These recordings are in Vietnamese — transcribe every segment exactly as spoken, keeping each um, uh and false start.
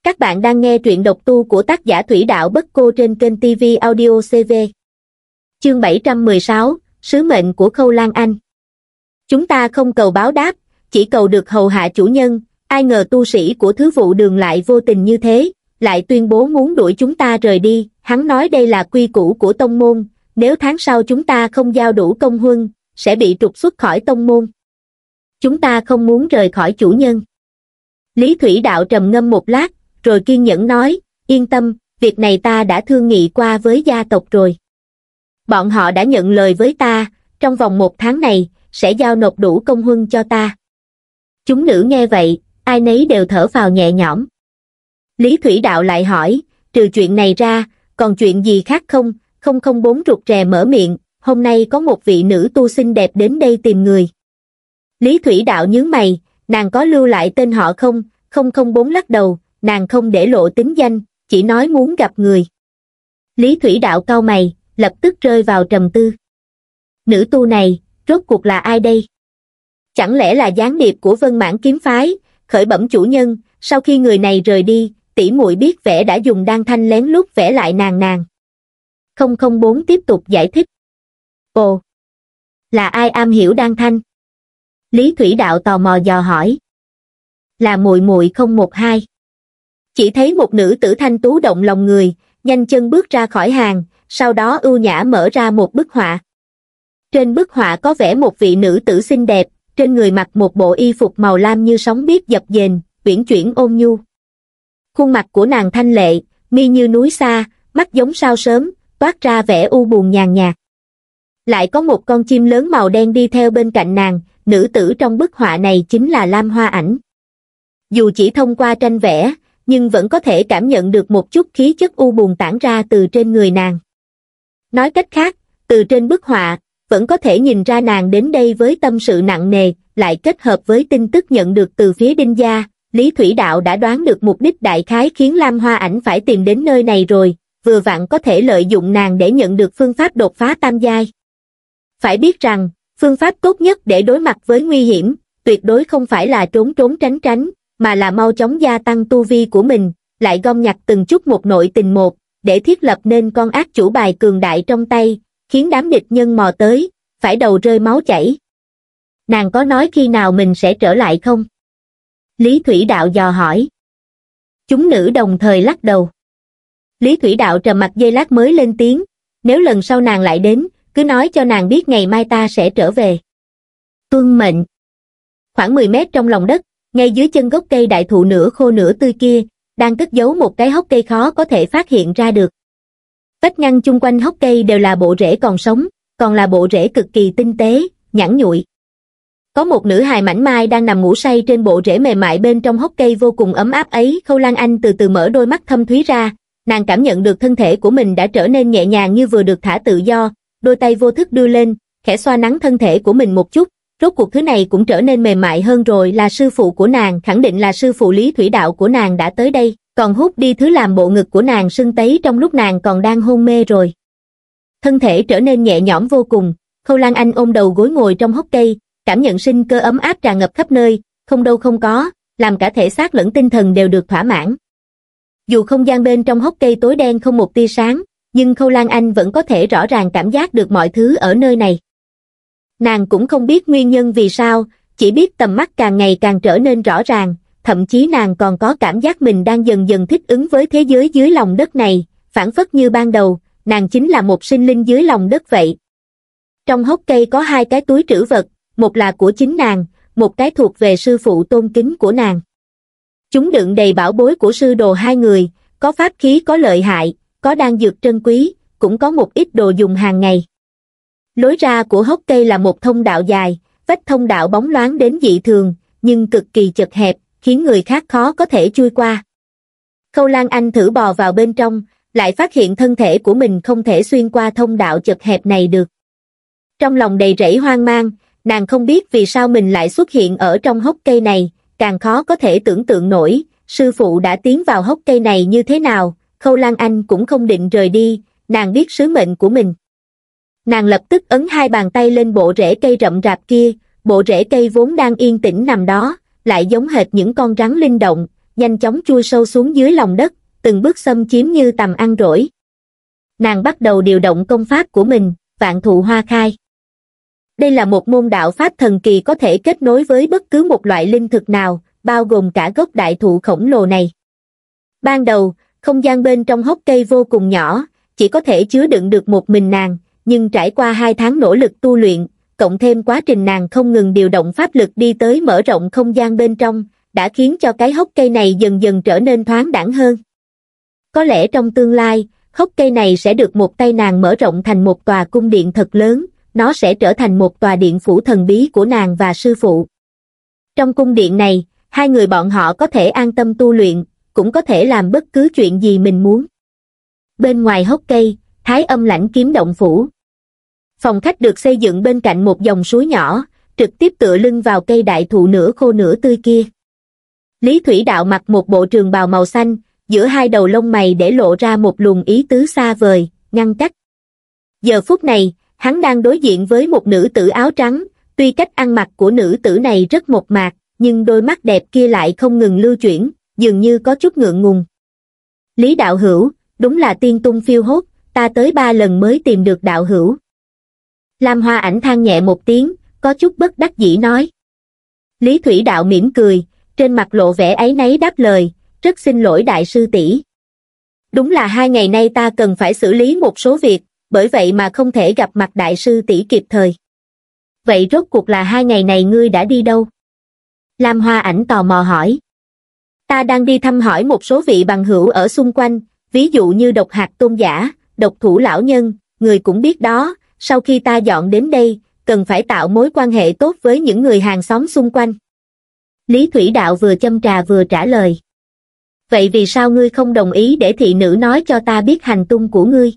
Các bạn đang nghe truyện độc tu của tác giả Thủy Đạo Bất Cô trên kênh ti vi Audio xê vê. Chương bảy trăm mười sáu, Sứ mệnh của Khâu Lan Anh. Chúng ta không cầu báo đáp, chỉ cầu được hầu hạ chủ nhân, ai ngờ tu sĩ của thứ vụ đường lại vô tình như thế, lại tuyên bố muốn đuổi chúng ta rời đi. Hắn nói đây là quy củ của tông môn, nếu tháng sau chúng ta không giao đủ công huân, sẽ bị trục xuất khỏi tông môn. Chúng ta không muốn rời khỏi chủ nhân. Lý Thủy Đạo trầm ngâm một lát, rồi kiên nhẫn nói, yên tâm, việc này ta đã thương nghị qua với gia tộc rồi. Bọn họ đã nhận lời với ta, trong vòng một tháng này, sẽ giao nộp đủ công huân cho ta. Chúng nữ nghe vậy, ai nấy đều thở phào nhẹ nhõm. Lý Thủy Đạo lại hỏi, trừ chuyện này ra, còn chuyện gì khác không? Không không bốn rụt rè mở miệng, hôm nay có một vị nữ tu xinh đẹp đến đây tìm người. Lý Thủy Đạo nhướng mày, nàng có lưu lại tên họ không? Không không bốn lắc đầu, nàng không để lộ tính danh, chỉ nói muốn gặp người. Lý Thủy Đạo cau mày, lập tức rơi vào trầm tư. Nữ tu này, rốt cuộc là ai đây? Chẳng lẽ là gián điệp của Vân Mãn kiếm phái? Khởi bẩm chủ nhân, sau khi người này rời đi, tỷ muội biết vẽ đã dùng đan thanh lén lút vẽ lại nàng nàng. không không bốn tiếp tục giải thích. Ồ, là ai am hiểu đan thanh? Lý Thủy Đạo tò mò dò hỏi. Là muội muội không một hai. Chỉ thấy một nữ tử thanh tú động lòng người, nhanh chân bước ra khỏi hàng, sau đó ưu nhã mở ra một bức họa. Trên bức họa có vẽ một vị nữ tử xinh đẹp, trên người mặc một bộ y phục màu lam như sóng biết dập dềnh, uyển chuyển ôn nhu. Khuôn mặt của nàng thanh lệ, mi như núi xa, mắt giống sao sớm, toát ra vẻ u buồn nhàn nhạt. Lại có một con chim lớn màu đen đi theo bên cạnh nàng, nữ tử trong bức họa này chính là Lam Hoa Ảnh. Dù chỉ thông qua tranh vẽ, nhưng vẫn có thể cảm nhận được một chút khí chất u buồn tản ra từ trên người nàng. Nói cách khác, từ trên bức họa, vẫn có thể nhìn ra nàng đến đây với tâm sự nặng nề, lại kết hợp với tin tức nhận được từ phía Đinh gia, Lý Thủy Đạo đã đoán được mục đích đại khái khiến Lam Hoa Ảnh phải tìm đến nơi này rồi, vừa vặn có thể lợi dụng nàng để nhận được phương pháp đột phá tam giai. Phải biết rằng, phương pháp tốt nhất để đối mặt với nguy hiểm, tuyệt đối không phải là trốn trốn tránh tránh, mà là mau chóng gia tăng tu vi của mình, lại gom nhặt từng chút một nội tình một, để thiết lập nên con ác chủ bài cường đại trong tay, khiến đám địch nhân mò tới, phải đầu rơi máu chảy. Nàng có nói khi nào mình sẽ trở lại không? Lý Thủy Đạo dò hỏi. Chúng nữ đồng thời lắc đầu. Lý Thủy Đạo trầm mặc giây lát mới lên tiếng, nếu lần sau nàng lại đến, cứ nói cho nàng biết ngày mai ta sẽ trở về. Tuân mệnh. Khoảng mười mét trong lòng đất, ngay dưới chân gốc cây đại thụ nửa khô nửa tươi kia, đang cất giấu một cái hốc cây khó có thể phát hiện ra được. Vách ngăn chung quanh hốc cây đều là bộ rễ còn sống, còn là bộ rễ cực kỳ tinh tế, nhẵn nhụi. Có một nữ hài mảnh mai đang nằm ngủ say trên bộ rễ mềm mại bên trong hốc cây vô cùng ấm áp ấy. Khâu Lan Anh từ từ mở đôi mắt thâm thúy ra, nàng cảm nhận được thân thể của mình đã trở nên nhẹ nhàng như vừa được thả tự do, đôi tay vô thức đưa lên, khẽ xoa nắn thân thể của mình một chút. Rốt cuộc thứ này cũng trở nên mềm mại hơn rồi, là sư phụ của nàng, khẳng định là sư phụ Lý Thủy Đạo của nàng đã tới đây, còn hút đi thứ làm bộ ngực của nàng sưng tấy trong lúc nàng còn đang hôn mê rồi. Thân thể trở nên nhẹ nhõm vô cùng, Khâu Lan Anh ôm đầu gối ngồi trong hốc cây, cảm nhận sinh cơ ấm áp tràn ngập khắp nơi, không đâu không có, làm cả thể xác lẫn tinh thần đều được thỏa mãn. Dù không gian bên trong hốc cây tối đen không một tia sáng, nhưng Khâu Lan Anh vẫn có thể rõ ràng cảm giác được mọi thứ ở nơi này. Nàng cũng không biết nguyên nhân vì sao, chỉ biết tầm mắt càng ngày càng trở nên rõ ràng, thậm chí nàng còn có cảm giác mình đang dần dần thích ứng với thế giới dưới lòng đất này, phảng phất như ban đầu, nàng chính là một sinh linh dưới lòng đất vậy. Trong hốc cây có hai cái túi trữ vật, một là của chính nàng, một cái thuộc về sư phụ tôn kính của nàng. Chúng đựng đầy bảo bối của sư đồ hai người, có pháp khí có lợi hại, có đan dược trân quý, cũng có một ít đồ dùng hàng ngày. Lối ra của hốc cây là một thông đạo dài, vách thông đạo bóng loáng đến dị thường, nhưng cực kỳ chật hẹp, khiến người khác khó có thể chui qua. Khâu Lan Anh thử bò vào bên trong, lại phát hiện thân thể của mình không thể xuyên qua thông đạo chật hẹp này được. Trong lòng đầy rẫy hoang mang, nàng không biết vì sao mình lại xuất hiện ở trong hốc cây này, càng khó có thể tưởng tượng nổi, sư phụ đã tiến vào hốc cây này như thế nào. Khâu Lan Anh cũng không định rời đi, nàng biết sứ mệnh của mình. Nàng lập tức ấn hai bàn tay lên bộ rễ cây rậm rạp kia, bộ rễ cây vốn đang yên tĩnh nằm đó, lại giống hệt những con rắn linh động, nhanh chóng chui sâu xuống dưới lòng đất, từng bước xâm chiếm như tầm ăn rỗi. Nàng bắt đầu điều động công pháp của mình, Vạn Thụ Hoa Khai. Đây là một môn đạo pháp thần kỳ có thể kết nối với bất cứ một loại linh thực nào, bao gồm cả gốc đại thụ khổng lồ này. Ban đầu, không gian bên trong hốc cây vô cùng nhỏ, chỉ có thể chứa đựng được một mình nàng, nhưng trải qua hai tháng nỗ lực tu luyện, cộng thêm quá trình nàng không ngừng điều động pháp lực đi tới mở rộng không gian bên trong, đã khiến cho cái hốc cây này dần dần trở nên thoáng đãng hơn. Có lẽ trong tương lai, hốc cây này sẽ được một tay nàng mở rộng thành một tòa cung điện thật lớn, nó sẽ trở thành một tòa điện phủ thần bí của nàng và sư phụ. Trong cung điện này, hai người bọn họ có thể an tâm tu luyện, cũng có thể làm bất cứ chuyện gì mình muốn. Bên ngoài hốc cây, Thái Âm Lãnh Kiếm Động Phủ. Phòng khách được xây dựng bên cạnh một dòng suối nhỏ, trực tiếp tựa lưng vào cây đại thụ nửa khô nửa tươi kia. Lý Thủy Đạo mặc một bộ trường bào màu xanh, giữa hai đầu lông mày để lộ ra một luồng ý tứ xa vời, ngăn cách. Giờ phút này, hắn đang đối diện với một nữ tử áo trắng, tuy cách ăn mặc của nữ tử này rất mộc mạc, nhưng đôi mắt đẹp kia lại không ngừng lưu chuyển, dường như có chút ngượng ngùng. Lý đạo hữu, đúng là tiên tung phiêu hốt, ta tới ba lần mới tìm được đạo hữu. Lam Hoa Ảnh than nhẹ một tiếng, có chút bất đắc dĩ nói. Lý Thủy Đạo mỉm cười, trên mặt lộ vẻ áy náy đáp lời, rất xin lỗi đại sư tỷ. Đúng là hai ngày nay ta cần phải xử lý một số việc, bởi vậy mà không thể gặp mặt đại sư tỷ kịp thời. Vậy rốt cuộc là hai ngày này ngươi đã đi đâu? Lam Hoa Ảnh tò mò hỏi. Ta đang đi thăm hỏi một số vị bằng hữu ở xung quanh, ví dụ như Độc Hạt Tôn giả, Độc Thủ lão nhân, người cũng biết đó, sau khi ta dọn đến đây, cần phải tạo mối quan hệ tốt với những người hàng xóm xung quanh. Lý Thủy Đạo vừa châm trà vừa trả lời. Vậy vì sao ngươi không đồng ý để thị nữ nói cho ta biết hành tung của ngươi?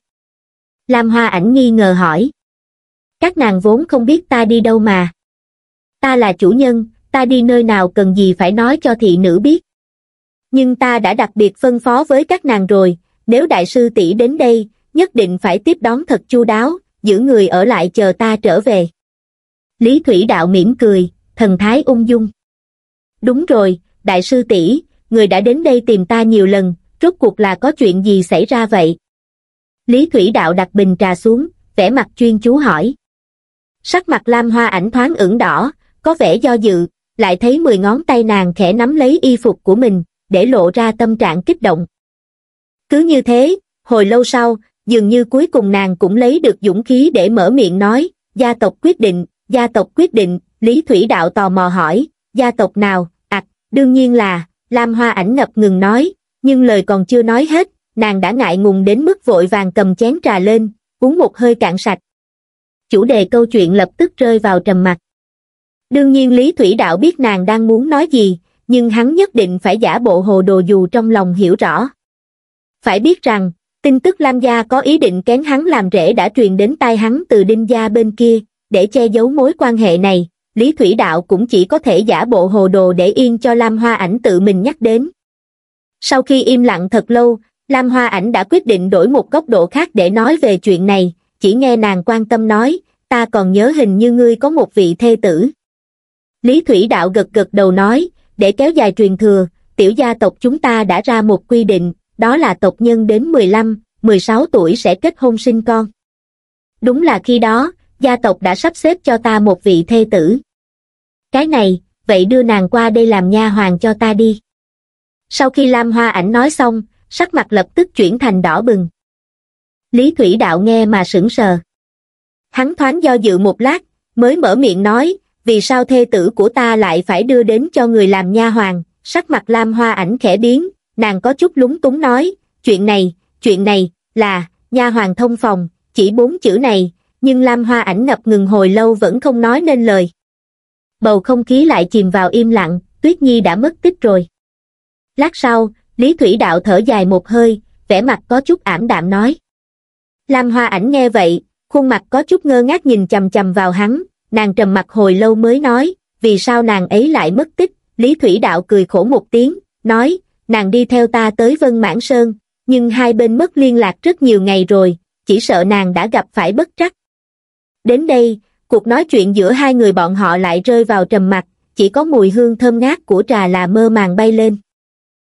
Lam Hoa Ảnh nghi ngờ hỏi. Các nàng vốn không biết ta đi đâu mà. Ta là chủ nhân, ta đi nơi nào cần gì phải nói cho thị nữ biết. Nhưng ta đã đặc biệt phân phó với các nàng rồi, nếu đại sư tỷ đến đây, nhất định phải tiếp đón thật chu đáo, giữ người ở lại chờ ta trở về. Lý Thủy Đạo mỉm cười, thần thái ung dung. Đúng rồi, đại sư tỷ, người đã đến đây tìm ta nhiều lần, rốt cuộc là có chuyện gì xảy ra vậy? Lý Thủy Đạo đặt bình trà xuống, vẻ mặt chuyên chú hỏi. Sắc mặt Lam Hoa Ảnh thoáng ửng đỏ, có vẻ do dự, lại thấy mười ngón tay nàng khẽ nắm lấy y phục của mình, để lộ ra tâm trạng kích động. Cứ như thế, hồi lâu sau, dường như cuối cùng nàng cũng lấy được dũng khí để mở miệng nói, gia tộc quyết định, gia tộc quyết định. Lý Thủy Đạo tò mò hỏi, gia tộc nào? Ặc, à, đương nhiên là, Lam Hoa Ảnh ngập ngừng nói, nhưng lời còn chưa nói hết, nàng đã ngại ngùng đến mức vội vàng cầm chén trà lên, uống một hơi cạn sạch. Chủ đề câu chuyện lập tức rơi vào trầm mặc. Đương nhiên Lý Thủy Đạo biết nàng đang muốn nói gì, nhưng hắn nhất định phải giả bộ hồ đồ dù trong lòng hiểu rõ. Phải biết rằng, tin tức Lam gia có ý định kén hắn làm rể đã truyền đến tai hắn từ Đinh gia bên kia, để che giấu mối quan hệ này, Lý Thủy Đạo cũng chỉ có thể giả bộ hồ đồ để yên cho Lam Hoa Ảnh tự mình nhắc đến. Sau khi im lặng thật lâu, Lam Hoa Ảnh đã quyết định đổi một góc độ khác để nói về chuyện này, chỉ nghe nàng quan tâm nói, ta còn nhớ hình như ngươi có một vị thê tử. Lý Thủy Đạo gật gật đầu nói, để kéo dài truyền thừa, tiểu gia tộc chúng ta đã ra một quy định, đó là tộc nhân đến mười lăm, mười sáu tuổi sẽ kết hôn sinh con. Đúng là khi đó, gia tộc đã sắp xếp cho ta một vị thê tử. Cái này, vậy đưa nàng qua đây làm nha hoàn cho ta đi. Sau khi Lam Hoa Ảnh nói xong, sắc mặt lập tức chuyển thành đỏ bừng. Lý Thủy Đạo nghe mà sững sờ. Hắn thoáng do dự một lát, mới mở miệng nói, vì sao thê tử của ta lại phải đưa đến cho người làm nha hoàn? Sắc mặt Lam Hoa Ảnh khẽ biến, nàng có chút lúng túng nói, chuyện này, chuyện này, là, nha hoàn thông phòng, chỉ bốn chữ này, nhưng Lam Hoa Ảnh ngập ngừng hồi lâu vẫn không nói nên lời. Bầu không khí lại chìm vào im lặng, Tuyết Nhi đã mất tích rồi. Lát sau, Lý Thủy Đạo thở dài một hơi, vẻ mặt có chút ảm đạm nói. Lam Hoa Ảnh nghe vậy, khuôn mặt có chút ngơ ngác nhìn chằm chằm vào hắn, nàng trầm mặt hồi lâu mới nói, vì sao nàng ấy lại mất tích? Lý Thủy Đạo cười khổ một tiếng, nói, nàng đi theo ta tới Vân Mãn Sơn, nhưng hai bên mất liên lạc rất nhiều ngày rồi, chỉ sợ nàng đã gặp phải bất trắc. Đến đây, cuộc nói chuyện giữa hai người bọn họ lại rơi vào trầm mặc, chỉ có mùi hương thơm ngát của trà là mơ màng bay lên.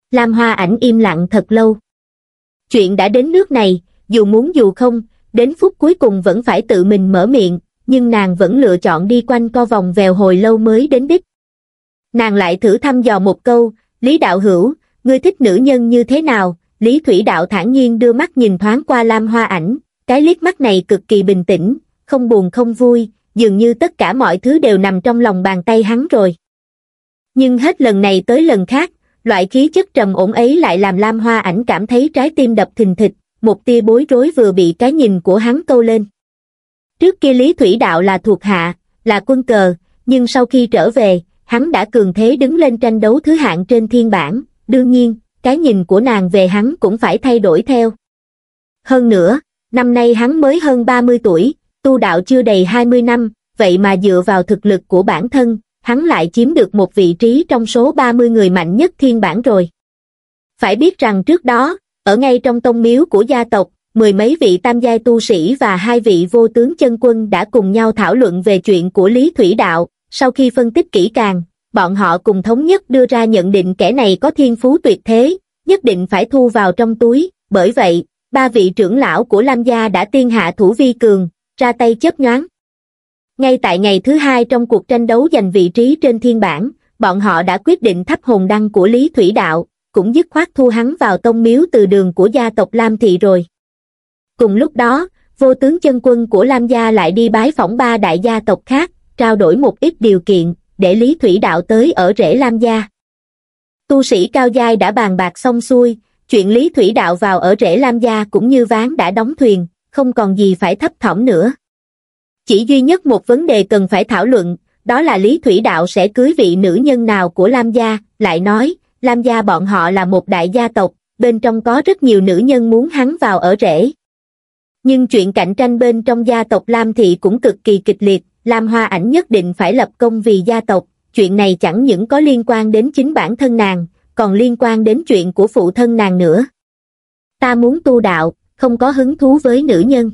Lam Hoa Ảnh im lặng thật lâu. Chuyện đã đến nước này, dù muốn dù không, đến phút cuối cùng vẫn phải tự mình mở miệng, nhưng nàng vẫn lựa chọn đi quanh co vòng vèo hồi lâu mới đến đích. Nàng lại thử thăm dò một câu, Lý đạo hữu, ngươi thích nữ nhân như thế nào? Lý Thủy Đạo thản nhiên đưa mắt nhìn thoáng qua Lam Hoa Ảnh, cái liếc mắt này cực kỳ bình tĩnh, không buồn không vui, dường như tất cả mọi thứ đều nằm trong lòng bàn tay hắn rồi. Nhưng hết lần này tới lần khác, loại khí chất trầm ổn ấy lại làm Lam Hoa Ảnh cảm thấy trái tim đập thình thịch, một tia bối rối vừa bị cái nhìn của hắn câu lên. Trước kia Lý Thủy Đạo là thuộc hạ, là quân cờ, nhưng sau khi trở về, hắn đã cường thế đứng lên tranh đấu thứ hạng trên thiên bảng, đương nhiên, cái nhìn của nàng về hắn cũng phải thay đổi theo. Hơn nữa, năm nay hắn mới hơn ba mươi tuổi, tu đạo chưa đầy hai mươi năm, vậy mà dựa vào thực lực của bản thân, hắn lại chiếm được một vị trí trong số ba mươi người mạnh nhất thiên bảng rồi. Phải biết rằng trước đó, ở ngay trong tông miếu của gia tộc, mười mấy vị tam giai tu sĩ và hai vị vô tướng chân quân đã cùng nhau thảo luận về chuyện của Lý Thủy Đạo, sau khi phân tích kỹ càng, bọn họ cùng thống nhất đưa ra nhận định kẻ này có thiên phú tuyệt thế, nhất định phải thu vào trong túi, bởi vậy, ba vị trưởng lão của Lam gia đã tiên hạ thủ vi cường, ra tay chớp nhoáng. Ngay tại ngày thứ hai trong cuộc tranh đấu giành vị trí trên thiên bảng, bọn họ đã quyết định thắp hồn đăng của Lý Thủy Đạo, cũng dứt khoát thu hắn vào tông miếu từ đường của gia tộc Lam Thị rồi. Cùng lúc đó, vô tướng chân quân của Lam gia lại đi bái phỏng ba đại gia tộc khác, trao đổi một ít điều kiện, để Lý Thủy Đạo tới ở rễ Lam gia. Tu sĩ cao giai đã bàn bạc xong xuôi, chuyện Lý Thủy Đạo vào ở rễ Lam gia cũng như ván đã đóng thuyền, không còn gì phải thấp thỏm nữa. Chỉ duy nhất một vấn đề cần phải thảo luận, đó là Lý Thủy Đạo sẽ cưới vị nữ nhân nào của Lam gia, lại nói, Lam gia bọn họ là một đại gia tộc, bên trong có rất nhiều nữ nhân muốn hắn vào ở rễ. Nhưng chuyện cạnh tranh bên trong gia tộc Lam Thị cũng cực kỳ kịch liệt, Lam Hoa Ảnh nhất định phải lập công vì gia tộc, chuyện này chẳng những có liên quan đến chính bản thân nàng, còn liên quan đến chuyện của phụ thân nàng nữa. Ta muốn tu đạo, không có hứng thú với nữ nhân.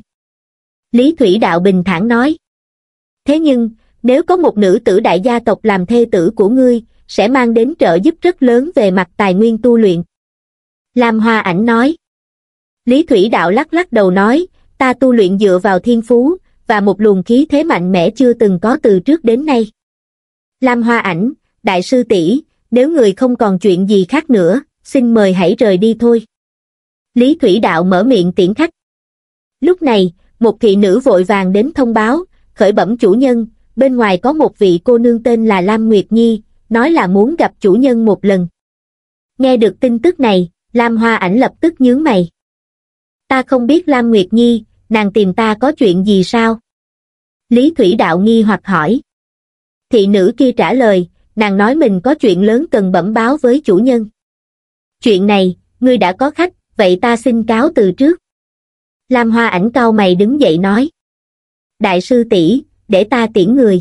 Lý Thủy Đạo bình thản nói. Thế nhưng, nếu có một nữ tử đại gia tộc làm thê tử của ngươi, sẽ mang đến trợ giúp rất lớn về mặt tài nguyên tu luyện. Lam Hoa Ảnh nói. Lý Thủy Đạo lắc lắc đầu nói, ta tu luyện dựa vào thiên phú, và một luồng khí thế mạnh mẽ chưa từng có từ trước đến nay. Lam Hoa Ảnh, đại sư tỷ, nếu người không còn chuyện gì khác nữa, xin mời hãy rời đi thôi. Lý Thủy Đạo mở miệng tiễn khách. Lúc này, một thị nữ vội vàng đến thông báo, khởi bẩm chủ nhân, bên ngoài có một vị cô nương tên là Lam Nguyệt Nhi, nói là muốn gặp chủ nhân một lần. Nghe được tin tức này, Lam Hoa Ảnh lập tức nhướng mày. Ta không biết Lam Nguyệt Nhi, nàng tìm ta có chuyện gì sao? Lý Thủy Đạo nghi hoặc hỏi. Thị nữ kia trả lời, nàng nói mình có chuyện lớn cần bẩm báo với chủ nhân. Chuyện này, ngươi đã có khách, vậy ta xin cáo từ trước. Lam Hoa Ảnh cau mày đứng dậy nói. Đại sư tỷ, để ta tiễn người.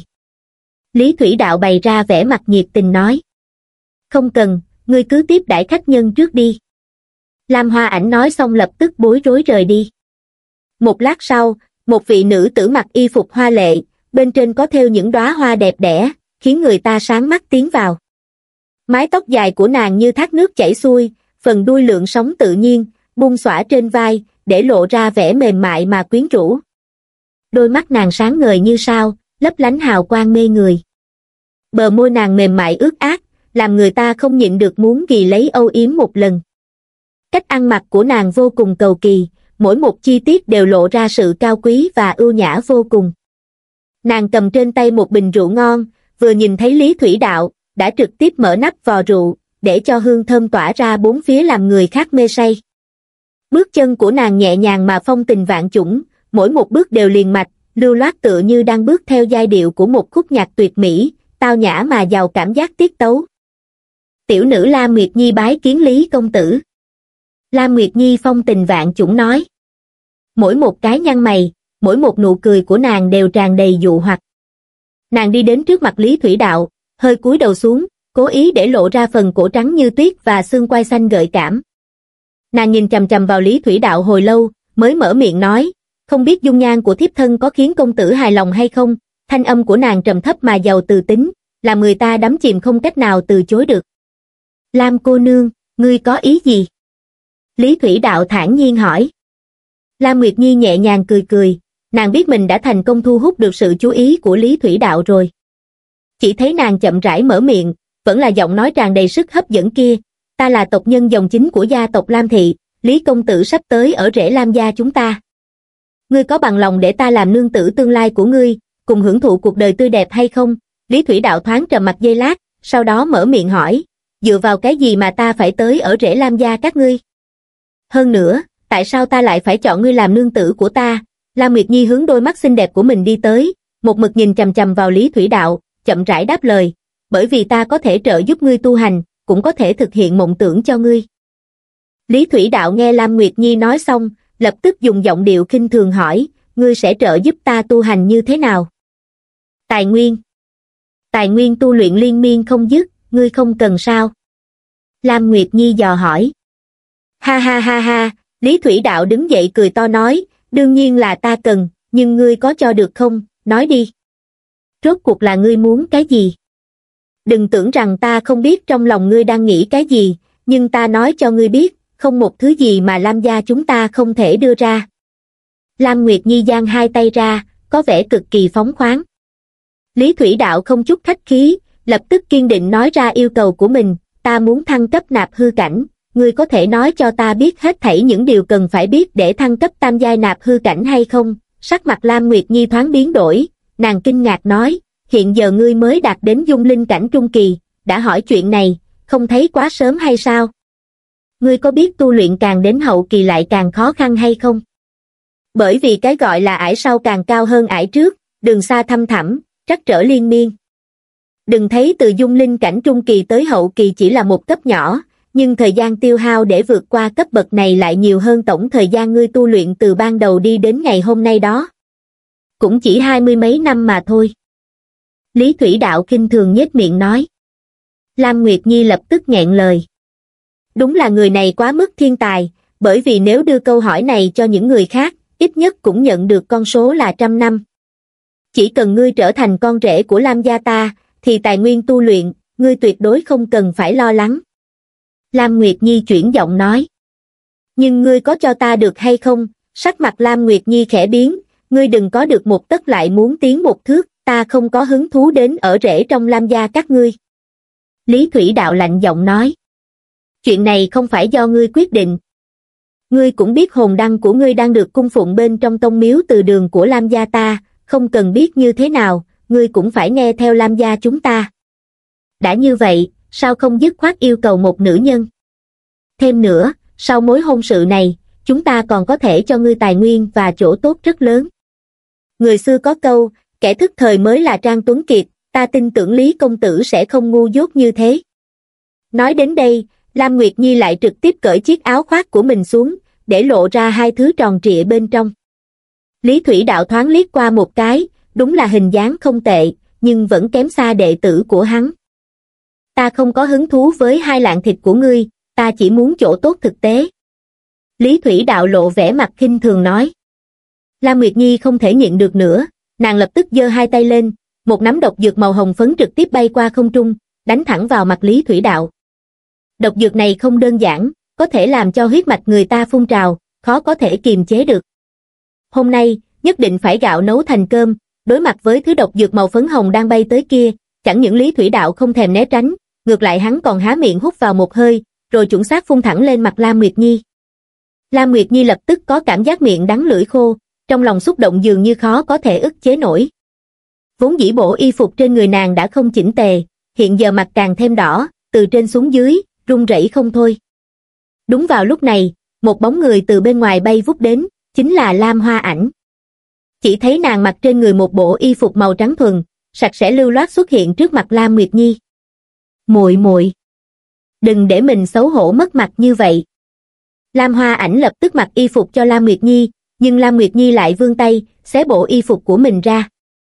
Lý Thủy Đạo bày ra vẻ mặt nhiệt tình nói. Không cần, ngươi cứ tiếp đãi khách nhân trước đi. Lam Hoa Ảnh nói xong lập tức bối rối rời đi. Một lát sau, một vị nữ tử mặc y phục hoa lệ, bên trên có thêu những đóa hoa đẹp đẽ, khiến người ta sáng mắt tiến vào. Mái tóc dài của nàng như thác nước chảy xuôi, phần đuôi lượn sóng tự nhiên, buông xõa trên vai, để lộ ra vẻ mềm mại mà quyến rũ. Đôi mắt nàng sáng ngời như sao, lấp lánh hào quang mê người. Bờ môi nàng mềm mại ướt át, làm người ta không nhịn được muốn ghì lấy âu yếm một lần. Cách ăn mặc của nàng vô cùng cầu kỳ, mỗi một chi tiết đều lộ ra sự cao quý và ưu nhã vô cùng. Nàng cầm trên tay một bình rượu ngon, vừa nhìn thấy Lý Thủy Đạo, đã trực tiếp mở nắp vò rượu, để cho hương thơm tỏa ra bốn phía làm người khác mê say. Bước chân của nàng nhẹ nhàng mà phong tình vạn chủng, mỗi một bước đều liền mạch, lưu loát tựa như đang bước theo giai điệu của một khúc nhạc tuyệt mỹ, tao nhã mà giàu cảm giác tiết tấu. Tiểu nữ Lam Nguyệt Nhi bái kiến Lý công tử. Lam Nguyệt Nhi phong tình vạn chủng nói. Mỗi một cái nhăn mày, mỗi một nụ cười của nàng đều tràn đầy dụ hoặc. Nàng đi đến trước mặt Lý Thủy Đạo, hơi cúi đầu xuống, cố ý để lộ ra phần cổ trắng như tuyết và xương quai xanh gợi cảm. Nàng nhìn chằm chằm vào Lý Thủy Đạo hồi lâu, mới mở miệng nói, không biết dung nhan của thiếp thân có khiến công tử hài lòng hay không, thanh âm của nàng trầm thấp mà giàu từ tính, làm người ta đắm chìm không cách nào từ chối được. Lam cô nương, Ngươi có ý gì? Lý Thủy Đạo thản nhiên hỏi. Lam Nguyệt Nhi nhẹ nhàng cười cười, nàng biết mình đã thành công thu hút được sự chú ý của Lý Thủy Đạo rồi. Chỉ thấy nàng chậm rãi mở miệng, vẫn là giọng nói tràn đầy sức hấp dẫn kia, ta là tộc nhân dòng chính của gia tộc Lam Thị, Lý công tử sắp tới ở rễ Lam gia chúng ta. Ngươi có bằng lòng để ta làm nương tử tương lai của ngươi, cùng hưởng thụ cuộc đời tươi đẹp hay không? Lý Thủy Đạo thoáng trầm mặc giây lát, sau đó mở miệng hỏi, dựa vào cái gì mà ta phải tới ở rễ Lam gia các ngươi? Hơn nữa, tại sao ta lại phải chọn ngươi làm nương tử của ta? Lam Nguyệt Nhi hướng đôi mắt xinh đẹp của mình đi tới, một mực nhìn chằm chằm vào Lý Thủy Đạo, chậm rãi đáp lời, bởi vì ta có thể trợ giúp ngươi tu hành, cũng có thể thực hiện mộng tưởng cho ngươi. Lý Thủy Đạo nghe Lam Nguyệt Nhi nói xong, lập tức dùng giọng điệu khinh thường hỏi, ngươi sẽ trợ giúp ta tu hành như thế nào? Tài nguyên. Tài nguyên tu luyện liên miên không dứt, ngươi không cần sao? Lam Nguyệt Nhi dò hỏi. Ha ha ha ha, Lý Thủy Đạo đứng dậy cười to nói, đương nhiên là ta cần, nhưng ngươi có cho được không, nói đi. Rốt cuộc là ngươi muốn cái gì? Đừng tưởng rằng ta không biết trong lòng ngươi đang nghĩ cái gì, nhưng ta nói cho ngươi biết, không một thứ gì mà Lam gia chúng ta không thể đưa ra. Lam Nguyệt Nhi giang hai tay ra, có vẻ cực kỳ phóng khoáng. Lý Thủy Đạo không chút khách khí, lập tức kiên định nói ra yêu cầu của mình, ta muốn thăng cấp nạp hư cảnh, ngươi có thể nói cho ta biết hết thảy những điều cần phải biết để thăng cấp tam giai nạp hư cảnh hay không? Sắc mặt Lam Nguyệt Nhi thoáng biến đổi, nàng kinh ngạc nói, hiện giờ ngươi mới đạt đến dung linh cảnh trung kỳ, đã hỏi chuyện này, không thấy quá sớm hay sao? Ngươi có biết tu luyện càng đến hậu kỳ lại càng khó khăn hay không? Bởi vì cái gọi là ải sau càng cao hơn ải trước, đường xa thăm thẳm, trắc trở liên miên. Đừng thấy từ dung linh cảnh trung kỳ tới hậu kỳ chỉ là một cấp nhỏ, nhưng thời gian tiêu hao để vượt qua cấp bậc này lại nhiều hơn tổng thời gian ngươi tu luyện từ ban đầu đi đến ngày hôm nay đó. Cũng chỉ hai mươi mấy năm mà thôi. Lý Thủy Đạo khinh thường nhếch miệng nói. Lam Nguyệt Nhi lập tức nghẹn lời. Đúng là người này quá mức thiên tài, bởi vì nếu đưa câu hỏi này cho những người khác, ít nhất cũng nhận được con số là trăm năm. Chỉ cần ngươi trở thành con rể của Lam gia ta, thì tài nguyên tu luyện, ngươi tuyệt đối không cần phải lo lắng. Lam Nguyệt Nhi chuyển giọng nói. Nhưng ngươi có cho ta được hay không? Sắc mặt Lam Nguyệt Nhi khẽ biến, ngươi đừng có được một tấc lại muốn tiến một thước, ta không có hứng thú đến ở rễ trong Lam gia các ngươi. Lý Thủy Đạo lạnh giọng nói. Chuyện này không phải do ngươi quyết định. Ngươi cũng biết hồn đăng của ngươi đang được cung phụng bên trong tông miếu từ đường của Lam gia ta, không cần biết như thế nào, ngươi cũng phải nghe theo Lam gia chúng ta. Đã như vậy, sao không dứt khoát yêu cầu một nữ nhân? Thêm nữa, sau mối hôn sự này, chúng ta còn có thể cho ngươi tài nguyên và chỗ tốt rất lớn. Người xưa có câu, kẻ thức thời mới là Trang Tuấn Kiệt, ta tin tưởng Lý công tử sẽ không ngu dốt như thế. Nói đến đây, Lam Nguyệt Nhi lại trực tiếp cởi chiếc áo khoác của mình xuống, để lộ ra hai thứ tròn trịa bên trong. Lý Thủy Đạo thoáng liếc qua một cái, đúng là hình dáng không tệ, nhưng vẫn kém xa đệ tử của hắn. Ta không có hứng thú với hai lạng thịt của ngươi, ta chỉ muốn chỗ tốt thực tế. Lý Thủy Đạo lộ vẻ mặt khinh thường nói. Lam Nguyệt Nhi không thể nhịn được nữa, nàng lập tức giơ hai tay lên, một nắm độc dược màu hồng phấn trực tiếp bay qua không trung, đánh thẳng vào mặt Lý Thủy Đạo. Độc dược này không đơn giản, có thể làm cho huyết mạch người ta phun trào, khó có thể kiềm chế được. Hôm nay, nhất định phải gạo nấu thành cơm, đối mặt với thứ độc dược màu phấn hồng đang bay tới kia, chẳng những Lý Thủy Đạo không thèm né tránh, ngược lại hắn còn há miệng hút vào một hơi, rồi chuẩn xác phun thẳng lên mặt Lam Nguyệt Nhi. Lam Nguyệt Nhi lập tức có cảm giác miệng đắng lưỡi khô, trong lòng xúc động dường như khó có thể ức chế nổi. Vốn dĩ bộ y phục trên người nàng đã không chỉnh tề, hiện giờ mặt càng thêm đỏ, từ trên xuống dưới, run rẩy không thôi. Đúng vào lúc này, một bóng người từ bên ngoài bay vút đến, chính là Lam Hoa Ảnh. Chỉ thấy nàng mặc trên người một bộ y phục màu trắng thuần, sạch sẽ lưu loát xuất hiện trước mặt Lam Nguyệt Nhi. Muội muội, đừng để mình xấu hổ mất mặt như vậy. Lam Hoa Ảnh lập tức mặc y phục cho Lam Nguyệt Nhi, nhưng Lam Nguyệt Nhi lại vươn tay, xé bộ y phục của mình ra.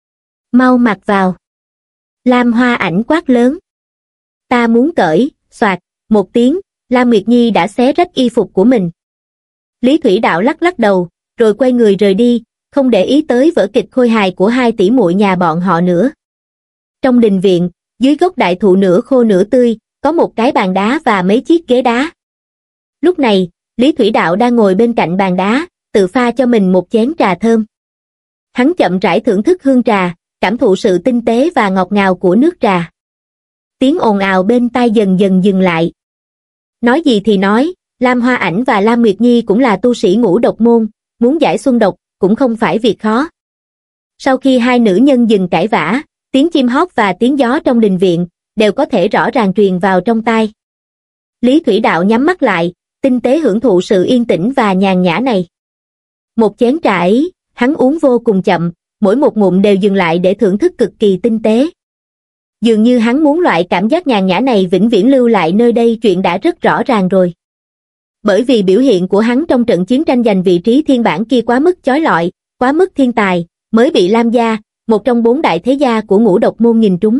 Mau mặc vào. Lam Hoa Ảnh quát lớn. Ta muốn cởi, xoạt, một tiếng, Lam Nguyệt Nhi đã xé rách y phục của mình. Lý Thủy Đạo lắc lắc đầu, rồi quay người rời đi, không để ý tới vở kịch khôi hài của hai tỷ muội nhà bọn họ nữa. Trong đình viện, dưới gốc đại thụ nửa khô nửa tươi, có một cái bàn đá và mấy chiếc ghế đá. Lúc này, Lý Thủy Đạo đang ngồi bên cạnh bàn đá, tự pha cho mình một chén trà thơm. Hắn chậm rãi thưởng thức hương trà, cảm thụ sự tinh tế và ngọt ngào của nước trà. Tiếng ồn ào bên tai dần dần dừng lại. Nói gì thì nói, Lam Hoa Ảnh và Lam Nguyệt Nhi cũng là tu sĩ ngũ độc môn, muốn giải xuân độc cũng không phải việc khó. Sau khi hai nữ nhân dừng cãi vã, tiếng chim hót và tiếng gió trong đình viện đều có thể rõ ràng truyền vào trong tai. Lý Thủy Đạo nhắm mắt lại, tinh tế hưởng thụ sự yên tĩnh và nhàn nhã này. Một chén trà ấy, hắn uống vô cùng chậm, mỗi một ngụm đều dừng lại để thưởng thức cực kỳ tinh tế. Dường như hắn muốn loại cảm giác nhàn nhã này vĩnh viễn lưu lại nơi đây, chuyện đã rất rõ ràng rồi. Bởi vì biểu hiện của hắn trong trận chiến tranh giành vị trí thiên bản kia quá mức chói lọi, quá mức thiên tài, mới bị Lam gia, một trong bốn đại thế gia của ngũ độc môn nhìn trúng.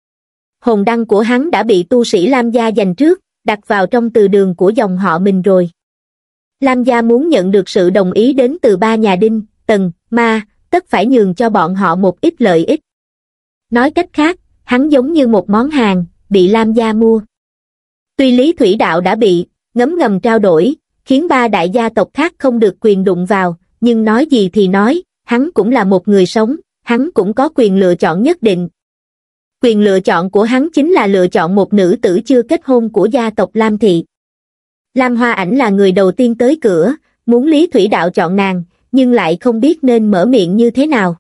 Hồn đăng của hắn đã bị tu sĩ Lam gia giành trước, đặt vào trong từ đường của dòng họ mình rồi. Lam gia muốn nhận được sự đồng ý đến từ ba nhà Đinh, Tần, Ma, tất phải nhường cho bọn họ một ít lợi ích. Nói cách khác, hắn giống như một món hàng, bị Lam gia mua. Tuy Lý Thủy Đạo đã bị ngấm ngầm trao đổi, khiến ba đại gia tộc khác không được quyền đụng vào, nhưng nói gì thì nói, hắn cũng là một người sống, hắn cũng có quyền lựa chọn nhất định. Quyền lựa chọn của hắn chính là lựa chọn một nữ tử chưa kết hôn của gia tộc Lam Thị. Lam Hoa Ảnh là người đầu tiên tới cửa, muốn Lý Thủy Đạo chọn nàng, nhưng lại không biết nên mở miệng như thế nào.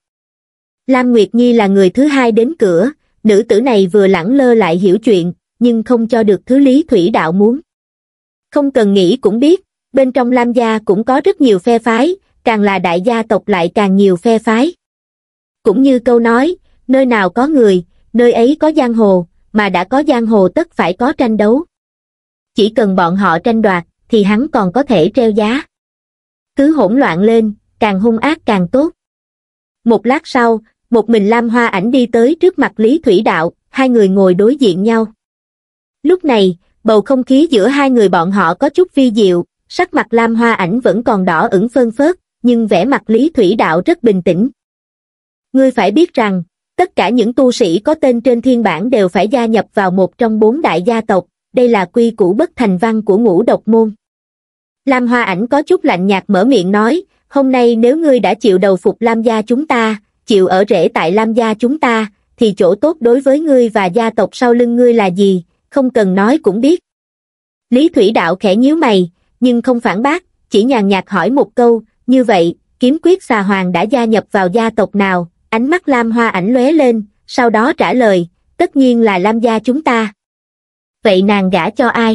Lam Nguyệt Nhi là người thứ hai đến cửa, nữ tử này vừa lẳng lơ lại hiểu chuyện, nhưng không cho được thứ Lý Thủy Đạo muốn. Không cần nghĩ cũng biết, bên trong Lam gia cũng có rất nhiều phe phái, càng là đại gia tộc lại càng nhiều phe phái. Cũng như câu nói, nơi nào có người, nơi ấy có giang hồ, mà đã có giang hồ tất phải có tranh đấu. Chỉ cần bọn họ tranh đoạt, thì hắn còn có thể treo giá. Cứ hỗn loạn lên, càng hung ác càng tốt. Một lát sau, một mình Lam Hoa Ảnh đi tới trước mặt Lý Thủy Đạo, hai người ngồi đối diện nhau. Lúc này, bầu không khí giữa hai người bọn họ có chút vi diệu, sắc mặt Lam Hoa Ảnh vẫn còn đỏ ửng phơn phớt, nhưng vẻ mặt Lý Thủy Đạo rất bình tĩnh. Ngươi phải biết rằng, tất cả những tu sĩ có tên trên thiên bảng đều phải gia nhập vào một trong bốn đại gia tộc, đây là quy củ bất thành văn của ngũ độc môn. Lam Hoa Ảnh có chút lạnh nhạt mở miệng nói, hôm nay nếu ngươi đã chịu đầu phục Lam gia chúng ta, chịu ở rễ tại Lam gia chúng ta, thì chỗ tốt đối với ngươi và gia tộc sau lưng ngươi là gì, không cần nói cũng biết. Lý Thủy Đạo khẽ nhíu mày, nhưng không phản bác, chỉ nhàn nhạt hỏi một câu, như vậy, kiếm quyết xà hoàng đã gia nhập vào gia tộc nào? Ánh mắt Lam Hoa Ảnh lóe lên, sau đó trả lời, tất nhiên là Lam gia chúng ta. Vậy nàng gả cho ai?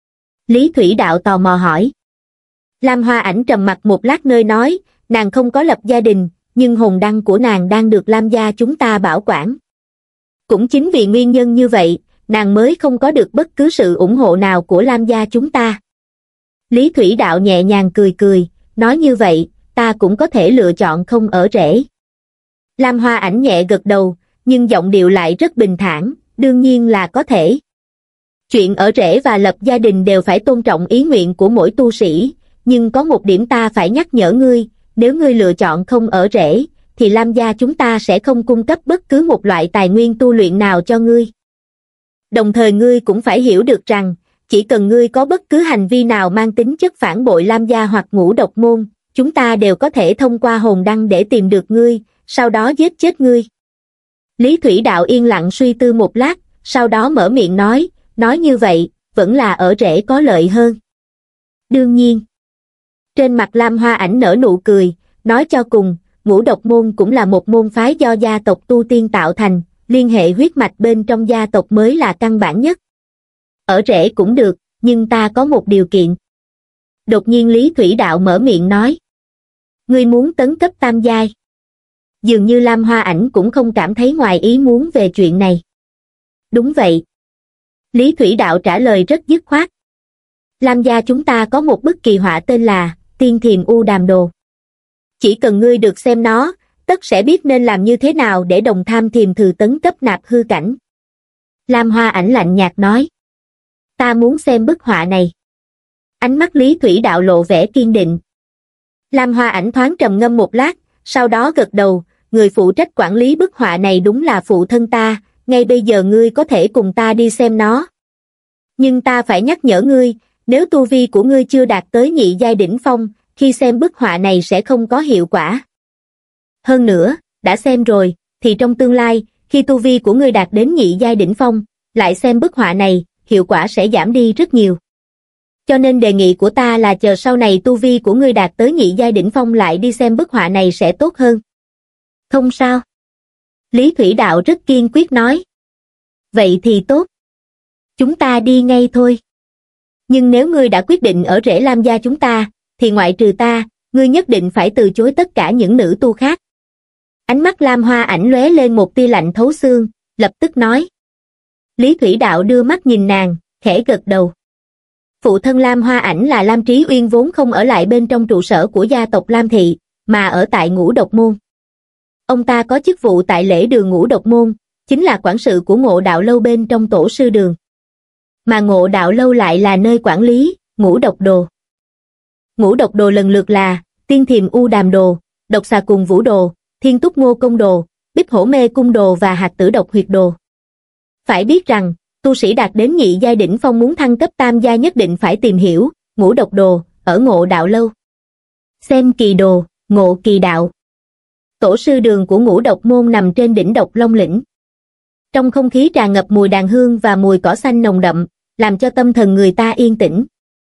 Lý Thủy Đạo tò mò hỏi. Lam Hoa Ảnh trầm mặc một lát nơi nói, nàng không có lập gia đình, nhưng hồn đăng của nàng đang được Lam gia chúng ta bảo quản. Cũng chính vì nguyên nhân như vậy, nàng mới không có được bất cứ sự ủng hộ nào của Lam gia chúng ta. Lý Thủy Đạo nhẹ nhàng cười cười, nói như vậy, ta cũng có thể lựa chọn không ở rễ. Lam Hoa Ảnh nhẹ gật đầu, nhưng giọng điệu lại rất bình thản, đương nhiên là có thể. Chuyện ở rễ và lập gia đình đều phải tôn trọng ý nguyện của mỗi tu sĩ, nhưng có một điểm ta phải nhắc nhở ngươi, nếu ngươi lựa chọn không ở rễ, thì Lam gia chúng ta sẽ không cung cấp bất cứ một loại tài nguyên tu luyện nào cho ngươi. Đồng thời ngươi cũng phải hiểu được rằng, chỉ cần ngươi có bất cứ hành vi nào mang tính chất phản bội Lam gia hoặc ngũ độc môn, chúng ta đều có thể thông qua hồn đăng để tìm được ngươi, sau đó giết chết ngươi. Lý Thủy Đạo yên lặng suy tư một lát, sau đó mở miệng nói, nói như vậy, vẫn là ở rễ có lợi hơn. Đương nhiên. Trên mặt Lam Hoa Ảnh nở nụ cười, nói cho cùng, ngũ độc môn cũng là một môn phái do gia tộc tu tiên tạo thành, liên hệ huyết mạch bên trong gia tộc mới là căn bản nhất. Ở rễ cũng được, nhưng ta có một điều kiện. Đột nhiên Lý Thủy Đạo mở miệng nói. Ngươi muốn tấn cấp tam giai. Dường như Lam Hoa Ảnh cũng không cảm thấy ngoài ý muốn về chuyện này. Đúng vậy. Lý Thủy Đạo trả lời rất dứt khoát. Lam gia chúng ta có một bức kỳ họa tên là Tiên Thiềm U Đàm Đồ. Chỉ cần ngươi được xem nó, tất sẽ biết nên làm như thế nào để đồng tham thiềm thử tấn cấp nạp hư cảnh. Lam Hoa Ảnh lạnh nhạt nói. Ta muốn xem bức họa này. Ánh mắt Lý Thủy Đạo lộ vẻ kiên định. Lam Hoa Ảnh thoáng trầm ngâm một lát, sau đó gật đầu, người phụ trách quản lý bức họa này đúng là phụ thân ta, ngay bây giờ ngươi có thể cùng ta đi xem nó. Nhưng ta phải nhắc nhở ngươi, nếu tu vi của ngươi chưa đạt tới nhị giai đỉnh phong, khi xem bức họa này sẽ không có hiệu quả. Hơn nữa, đã xem rồi, thì trong tương lai, khi tu vi của ngươi đạt đến nhị giai đỉnh phong, lại xem bức họa này, hiệu quả sẽ giảm đi rất nhiều. Cho nên đề nghị của ta là chờ sau này tu vi của ngươi đạt tới nhị giai đỉnh phong lại đi xem bức họa này sẽ tốt hơn. Không sao. Lý Thủy Đạo rất kiên quyết nói. Vậy thì tốt. Chúng ta đi ngay thôi. Nhưng nếu ngươi đã quyết định ở rễ Lam gia chúng ta, thì ngoại trừ ta, ngươi nhất định phải từ chối tất cả những nữ tu khác. Ánh mắt Lam Hoa Ảnh lóe lên một tia lạnh thấu xương, lập tức nói. Lý Thủy Đạo đưa mắt nhìn nàng, khẽ gật đầu. Phụ thân Lam Hoa Ảnh là Lam Trí Uyên vốn không ở lại bên trong trụ sở của gia tộc Lam Thị, mà ở tại Ngũ Độc Môn. Ông ta có chức vụ tại lễ đường Ngũ Độc Môn, chính là quản sự của Ngộ Đạo Lâu bên trong tổ sư đường. Mà Ngộ Đạo Lâu lại là nơi quản lý Ngũ Độc Đồ. Ngũ Độc Đồ lần lượt là Tiên Thiềm U Đàm Đồ, Độc Xà Cùng Vũ Đồ, Thiên Túc Ngô Công Đồ, Bích Hổ Mê Cung Đồ và Hạt Tử Độc Huyệt Đồ. Phải biết rằng, tu sĩ đạt đến nhị giai đỉnh phong muốn thăng cấp tam giai nhất định phải tìm hiểu Ngũ Độc Đồ ở Ngộ Đạo Lâu. Xem kỳ đồ, ngộ kỳ đạo. Tổ sư đường của Ngũ Độc Môn nằm trên đỉnh Độc Long Lĩnh. Trong không khí tràn ngập mùi đàn hương và mùi cỏ xanh nồng đậm, làm cho tâm thần người ta yên tĩnh.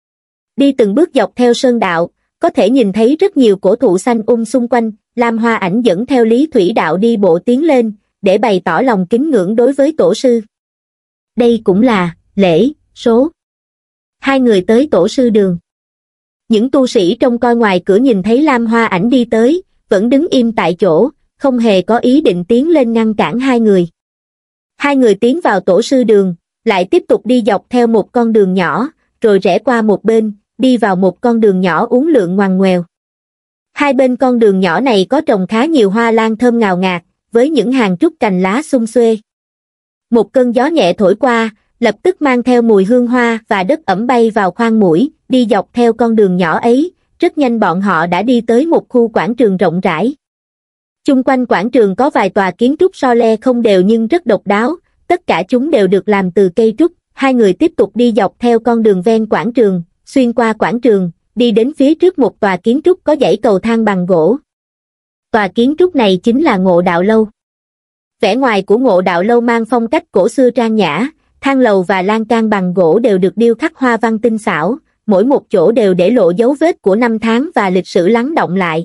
Đi từng bước dọc theo sơn đạo, có thể nhìn thấy rất nhiều cổ thụ xanh um xung quanh. Lam Hoa Ảnh dẫn theo Lý Thủy Đạo đi bộ tiến lên, để bày tỏ lòng kính ngưỡng đối với tổ sư. Đây cũng là lễ số. Hai người tới tổ sư đường. Những tu sĩ trông coi ngoài cửa nhìn thấy Lam Hoa Ảnh đi tới, vẫn đứng im tại chỗ, không hề có ý định tiến lên ngăn cản hai người. Hai người tiến vào tổ sư đường, lại tiếp tục đi dọc theo một con đường nhỏ, rồi rẽ qua một bên, đi vào một con đường nhỏ uốn lượn ngoằn ngoèo. Hai bên con đường nhỏ này có trồng khá nhiều hoa lan thơm ngào ngạt, với những hàng trúc cành lá sum xuê. Một cơn gió nhẹ thổi qua, lập tức mang theo mùi hương hoa và đất ẩm bay vào khoang mũi. Đi dọc theo con đường nhỏ ấy, rất nhanh bọn họ đã đi tới một khu quảng trường rộng rãi. Chung quanh quảng trường có vài tòa kiến trúc so le không đều nhưng rất độc đáo, tất cả chúng đều được làm từ cây trúc. Hai người tiếp tục đi dọc theo con đường ven quảng trường, xuyên qua quảng trường, đi đến phía trước một tòa kiến trúc có dãy cầu thang bằng gỗ. Tòa kiến trúc này chính là Ngộ Đạo Lâu. Vẻ ngoài của Ngộ Đạo Lâu mang phong cách cổ xưa trang nhã, thang lầu và lan can bằng gỗ đều được điêu khắc hoa văn tinh xảo, mỗi một chỗ đều để lộ dấu vết của năm tháng và lịch sử lắng đọng lại.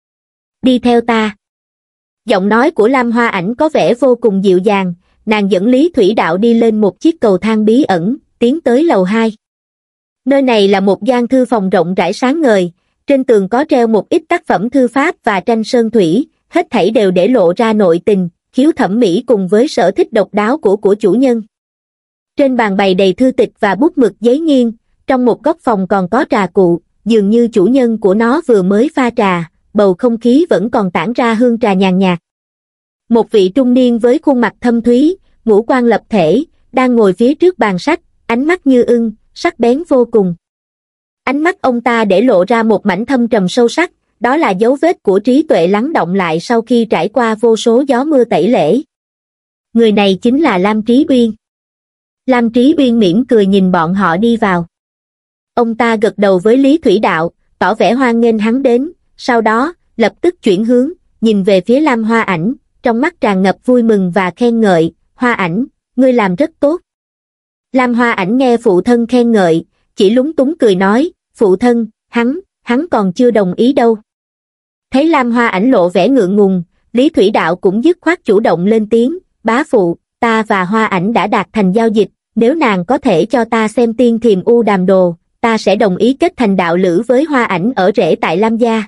Đi theo ta. Giọng nói của Lam Hoa Ảnh có vẻ vô cùng dịu dàng, nàng dẫn Lý Thủy Đạo đi lên một chiếc cầu thang bí ẩn, tiến tới lầu hai. Nơi này là một gian thư phòng rộng rãi sáng ngời, trên tường có treo một ít tác phẩm thư pháp và tranh sơn thủy, hết thảy đều để lộ ra nội tình, khiếu thẩm mỹ cùng với sở thích độc đáo của của chủ nhân. Trên bàn bày đầy thư tịch và bút mực giấy nghiêng, trong một góc phòng còn có trà cụ, dường như chủ nhân của nó vừa mới pha trà, bầu không khí vẫn còn tản ra hương trà nhàn nhạt. Một vị trung niên với khuôn mặt thâm thúy, ngũ quan lập thể, đang ngồi phía trước bàn sách, ánh mắt như ưng, sắc bén vô cùng. Ánh mắt ông ta để lộ ra một mảnh thâm trầm sâu sắc, đó là dấu vết của trí tuệ lắng đọng lại sau khi trải qua vô số gió mưa tẩy lễ. Người này chính là Lam Trí Uyên. Lam Trí Uyên mỉm cười nhìn bọn họ đi vào. Ông ta gật đầu với Lý Thủy Đạo, tỏ vẻ hoan nghênh hắn đến, sau đó, lập tức chuyển hướng, nhìn về phía Lam Hoa Ảnh, trong mắt tràn ngập vui mừng và khen ngợi. Hoa Ảnh, ngươi làm rất tốt. Lam Hoa Ảnh nghe phụ thân khen ngợi, chỉ lúng túng cười nói, phụ thân, hắn, hắn còn chưa đồng ý đâu. Thấy Lam Hoa Ảnh lộ vẻ ngượng ngùng, Lý Thủy Đạo cũng dứt khoát chủ động lên tiếng, bá phụ, ta và Hoa Ảnh đã đạt thành giao dịch, nếu nàng có thể cho ta xem Tiên Thiềm U Đàm Đồ, ta sẽ đồng ý kết thành đạo lữ với Hoa Ảnh ở rễ tại Lam gia.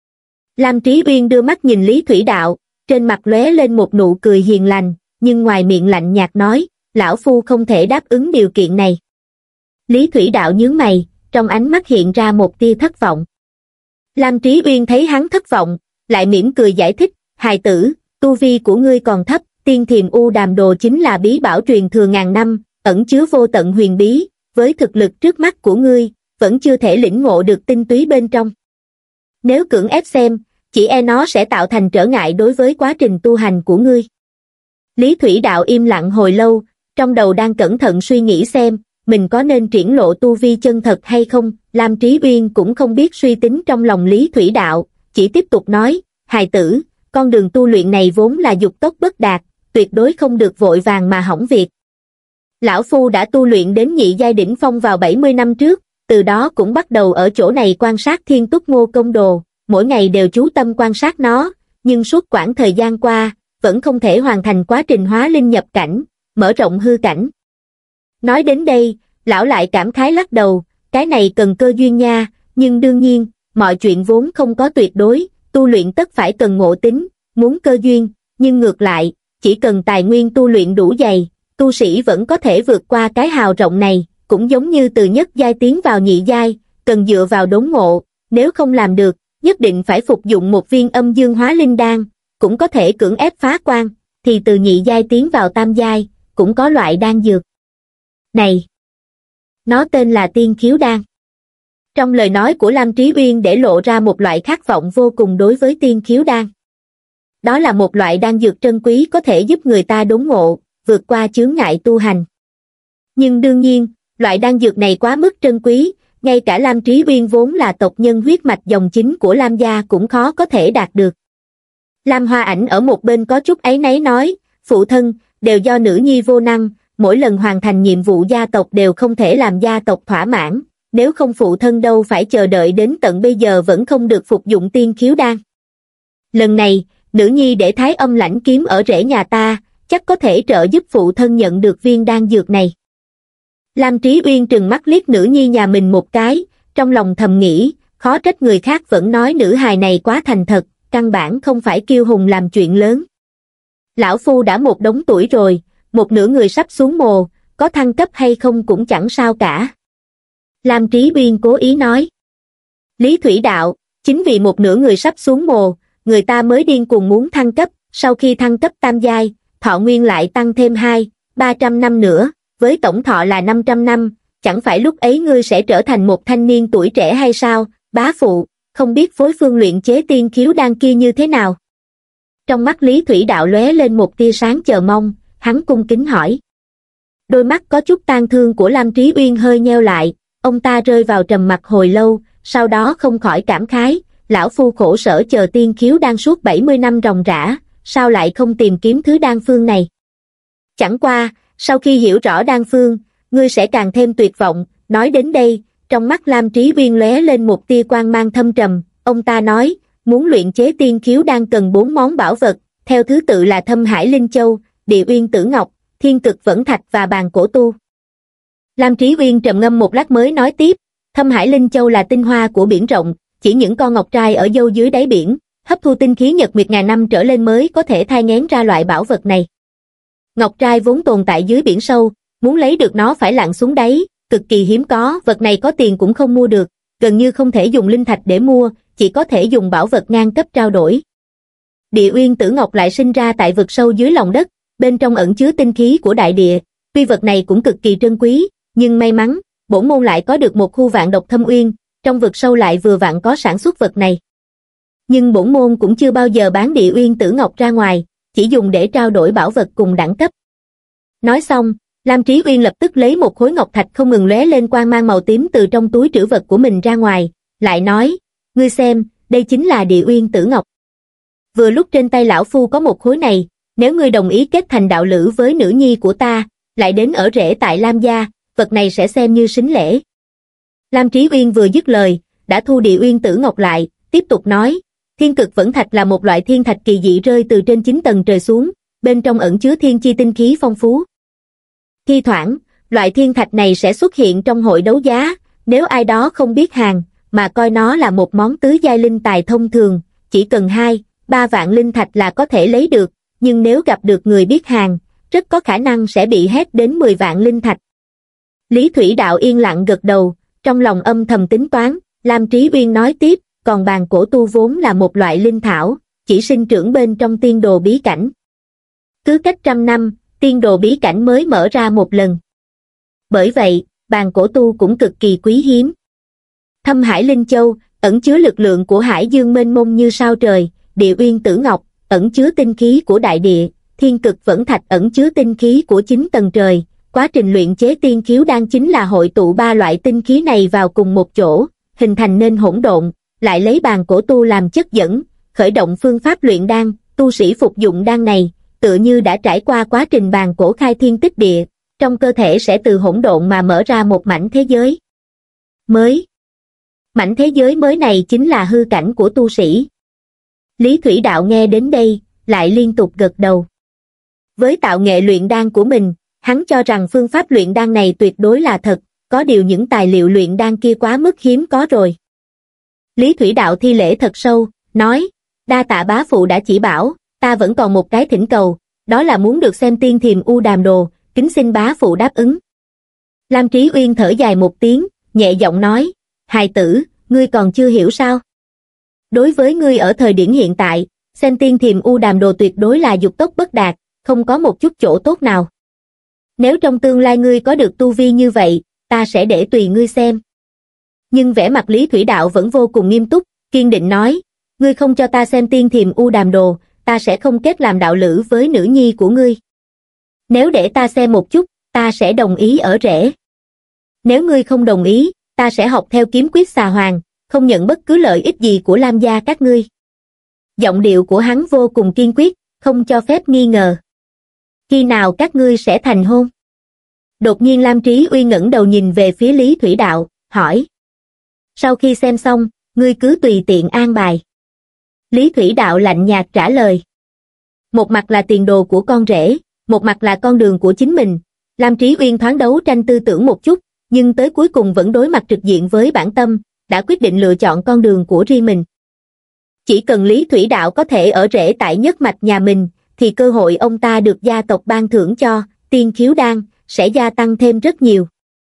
Lam Trí Uyên đưa mắt nhìn Lý Thủy Đạo, trên mặt lóe lên một nụ cười hiền lành, nhưng ngoài miệng lạnh nhạt nói, lão phu không thể đáp ứng điều kiện này. Lý Thủy Đạo nhướng mày, trong ánh mắt hiện ra một tia thất vọng. Lam Trí Uyên thấy hắn thất vọng, lại mỉm cười giải thích, hài tử, tu vi của ngươi còn thấp, Tiên Thiềm U Đàm Đồ chính là bí bảo truyền thừa ngàn năm, ẩn chứa vô tận huyền bí, với thực lực trước mắt của ngươi, vẫn chưa thể lĩnh ngộ được tinh túy bên trong. Nếu cưỡng ép xem, chỉ e nó sẽ tạo thành trở ngại đối với quá trình tu hành của ngươi. Lý Thủy Đạo im lặng hồi lâu, trong đầu đang cẩn thận suy nghĩ xem, mình có nên triển lộ tu vi chân thật hay không? Lam Trí Uyên cũng không biết suy tính trong lòng Lý Thủy Đạo, chỉ tiếp tục nói, hài tử, con đường tu luyện này vốn là dục tốc bất đạt, tuyệt đối không được vội vàng mà hỏng việc. Lão Phu đã tu luyện đến nhị giai đỉnh phong vào bảy mươi năm trước, từ đó cũng bắt đầu ở chỗ này quan sát Thiên Túc Ngô Công Đồ, mỗi ngày đều chú tâm quan sát nó, nhưng suốt quãng thời gian qua, vẫn không thể hoàn thành quá trình hóa linh nhập cảnh, mở rộng hư cảnh. Nói đến đây, lão lại cảm khái lắc đầu, cái này cần cơ duyên nha, nhưng đương nhiên, mọi chuyện vốn không có tuyệt đối, tu luyện tất phải cần ngộ tính, muốn cơ duyên, nhưng ngược lại, chỉ cần tài nguyên tu luyện đủ dày, tu sĩ vẫn có thể vượt qua cái hào rộng này, cũng giống như từ nhất giai tiến vào nhị giai, cần dựa vào đốn ngộ, nếu không làm được, nhất định phải phục dụng một viên âm dương hóa linh đan, cũng có thể cưỡng ép phá quan, thì từ nhị giai tiến vào tam giai, cũng có loại đan dược. Này! Nó tên là tiên khiếu đan. Trong lời nói của Lam Trí Uyên để lộ ra một loại khát vọng vô cùng đối với tiên khiếu đan. Đó là một loại đan dược trân quý có thể giúp người ta đốn ngộ, vượt qua chướng ngại tu hành. Nhưng đương nhiên, loại đan dược này quá mức trân quý, ngay cả Lam Trí Uyên vốn là tộc nhân huyết mạch dòng chính của Lam gia cũng khó có thể đạt được. Lam Hoa Ảnh ở một bên có chút áy náy nói, phụ thân, đều do nữ nhi vô năng, mỗi lần hoàn thành nhiệm vụ gia tộc đều không thể làm gia tộc thỏa mãn, nếu không phụ thân đâu phải chờ đợi đến tận bây giờ vẫn không được phục dụng tiên khiếu đan. Lần này, nữ nhi để Thái Âm Lãnh Kiếm ở rễ nhà ta, chắc có thể trợ giúp phụ thân nhận được viên đan dược này. Lam Trí Uyên trừng mắt liếc nữ nhi nhà mình một cái, trong lòng thầm nghĩ, khó trách người khác vẫn nói nữ hài này quá thành thật, căn bản không phải kiêu hùng làm chuyện lớn. Lão Phu đã một đống tuổi rồi, một nửa người sắp xuống mồ, có thăng cấp hay không cũng chẳng sao cả. Lam Trí Uyên cố ý nói. Lý Thủy Đạo, chính vì một nửa người sắp xuống mồ, người ta mới điên cuồng muốn thăng cấp, sau khi thăng cấp tam giai, thọ nguyên lại tăng thêm hai, ba trăm năm nữa, với tổng thọ là năm trăm năm, chẳng phải lúc ấy ngươi sẽ trở thành một thanh niên tuổi trẻ hay sao? Bá phụ, không biết phối phương luyện chế tiên khiếu đan kia như thế nào? Trong mắt Lý Thủy Đạo lóe lên một tia sáng chờ mong, hắn cung kính hỏi. Đôi mắt có chút tang thương của Lam Trí Uyên hơi nheo lại, ông ta rơi vào trầm mặc hồi lâu, sau đó không khỏi cảm khái, lão phu khổ sở chờ tiên khiếu đan suốt bảy mươi năm ròng rã, sao lại không tìm kiếm thứ đan phương này? Chẳng qua, sau khi hiểu rõ đan phương, ngươi sẽ càng thêm tuyệt vọng. Nói đến đây, trong mắt Lam Trí Uyên lóe lên một tia quang mang thâm trầm, ông ta nói, muốn luyện chế tiên khiếu đan cần bốn món bảo vật, theo thứ tự là Thâm Hải Linh Châu, Địa Uyên Tử Ngọc, Thiên Cực Vẫn Thạch và Bàn Cổ Tu. Lam Trí Uyên trầm ngâm một lát mới nói tiếp, Thâm Hải Linh Châu là tinh hoa của biển rộng, chỉ những con ngọc trai ở dâu dưới đáy biển, hấp thu tinh khí nhật nguyệt ngàn năm trở lên mới có thể thai nghén ra loại bảo vật này. Ngọc trai vốn tồn tại dưới biển sâu, muốn lấy được nó phải lặn xuống đáy, cực kỳ hiếm có, vật này có tiền cũng không mua được, gần như không thể dùng linh thạch để mua, chỉ có thể dùng bảo vật ngang cấp trao đổi. Địa Uyên Tử Ngọc lại sinh ra tại vực sâu dưới lòng đất, bên trong ẩn chứa tinh khí của đại địa, tuy vật này cũng cực kỳ trân quý, nhưng may mắn, bổn môn lại có được một khu vạn độc thâm uyên, trong vực sâu lại vừa vặn có sản xuất vật này. Nhưng bổn môn cũng chưa bao giờ bán Địa Uyên Tử Ngọc ra ngoài, chỉ dùng để trao đổi bảo vật cùng đẳng cấp. Nói xong, Lam Trí Uyên lập tức lấy một khối ngọc thạch không ngừng lóe lên quang mang màu tím từ trong túi trữ vật của mình ra ngoài, lại nói, ngươi xem, đây chính là Địa Uyên Tử Ngọc. Vừa lúc trên tay lão phu có một khối này, nếu ngươi đồng ý kết thành đạo lữ với nữ nhi của ta, lại đến ở rễ tại Lam gia, vật này sẽ xem như sính lễ. Lam Trí Uyên vừa dứt lời, đã thu Địa Uyên Tử Ngọc lại, tiếp tục nói, Thiên Cực Vẫn Thạch là một loại thiên thạch kỳ dị rơi từ trên chín tầng trời xuống, bên trong ẩn chứa thiên chi tinh khí phong phú. Thi thoảng, loại thiên thạch này sẽ xuất hiện trong hội đấu giá, nếu ai đó không biết hàng, mà coi nó là một món tứ giai linh tài thông thường, chỉ cần hai, ba vạn linh thạch là có thể lấy được, nhưng nếu gặp được người biết hàng, rất có khả năng sẽ bị hét đến mười vạn linh thạch. Lý Thủy Đạo yên lặng gật đầu, trong lòng âm thầm tính toán, Lam Trí Uyên nói tiếp, còn Bàn Cổ Tu vốn là một loại linh thảo, chỉ sinh trưởng bên trong tiên đồ bí cảnh. Cứ cách trăm năm, tiên đồ bí cảnh mới mở ra một lần. Bởi vậy, Bàn Cổ Tu cũng cực kỳ quý hiếm. Thâm Hải Linh Châu, ẩn chứa lực lượng của hải dương mênh mông như sao trời, Địa Uyên Tử Ngọc, ẩn chứa tinh khí của đại địa, Thiên Cực Vẫn Thạch ẩn chứa tinh khí của chín tầng trời, quá trình luyện chế tiên khiếu đan chính là hội tụ ba loại tinh khí này vào cùng một chỗ, hình thành nên hỗn độn, lại lấy bàn cổ tu làm chất dẫn, khởi động phương pháp luyện đan. Tu sĩ phục dụng đan này, tựa như đã trải qua quá trình bàn cổ khai thiên tích địa, trong cơ thể sẽ từ hỗn độn mà mở ra một mảnh thế giới mới. Mảnh thế giới mới này chính là hư cảnh của tu sĩ. Lý Thủy Đạo nghe đến đây, lại liên tục gật đầu. Với tạo nghệ luyện đan của mình, hắn cho rằng phương pháp luyện đan này tuyệt đối là thật, có điều những tài liệu luyện đan kia quá mức hiếm có rồi. Lý Thủy Đạo thi lễ thật sâu, nói, đa tạ bá phụ đã chỉ bảo, ta vẫn còn một cái thỉnh cầu, đó là muốn được xem tiên thiềm u đàm đồ, kính xin bá phụ đáp ứng. Lam Trí Uyên thở dài một tiếng, nhẹ giọng nói, hài tử, ngươi còn chưa hiểu sao? Đối với ngươi ở thời điểm hiện tại, xem tiên thiềm u đàm đồ tuyệt đối là dục tốc bất đạt, không có một chút chỗ tốt nào. Nếu trong tương lai ngươi có được tu vi như vậy, ta sẽ để tùy ngươi xem. Nhưng vẻ mặt Lý Thủy Đạo vẫn vô cùng nghiêm túc, kiên định nói, ngươi không cho ta xem tiên thiềm u đàm đồ, ta sẽ không kết làm đạo lữ với nữ nhi của ngươi. Nếu để ta xem một chút, ta sẽ đồng ý ở rễ. Nếu ngươi không đồng ý, ta sẽ học theo kiếm quyết xà hoàng, không nhận bất cứ lợi ích gì của Lam gia các ngươi. Giọng điệu của hắn vô cùng kiên quyết, không cho phép nghi ngờ. Khi nào các ngươi sẽ thành hôn? Đột nhiên Lam Trí Uy ngẩng đầu nhìn về phía Lý Thủy Đạo, hỏi. Sau khi xem xong, ngươi cứ tùy tiện an bài. Lý Thủy Đạo lạnh nhạt trả lời. Một mặt là tiền đồ của con rể, một mặt là con đường của chính mình. Lam Trí Uyên thoáng đấu tranh tư tưởng một chút, nhưng tới cuối cùng vẫn đối mặt trực diện với bản tâm, đã quyết định lựa chọn con đường của riêng mình. Chỉ cần Lý Thủy Đạo có thể ở rễ tại nhất mạch nhà mình, thì cơ hội ông ta được gia tộc ban thưởng cho tiên khiếu đan sẽ gia tăng thêm rất nhiều.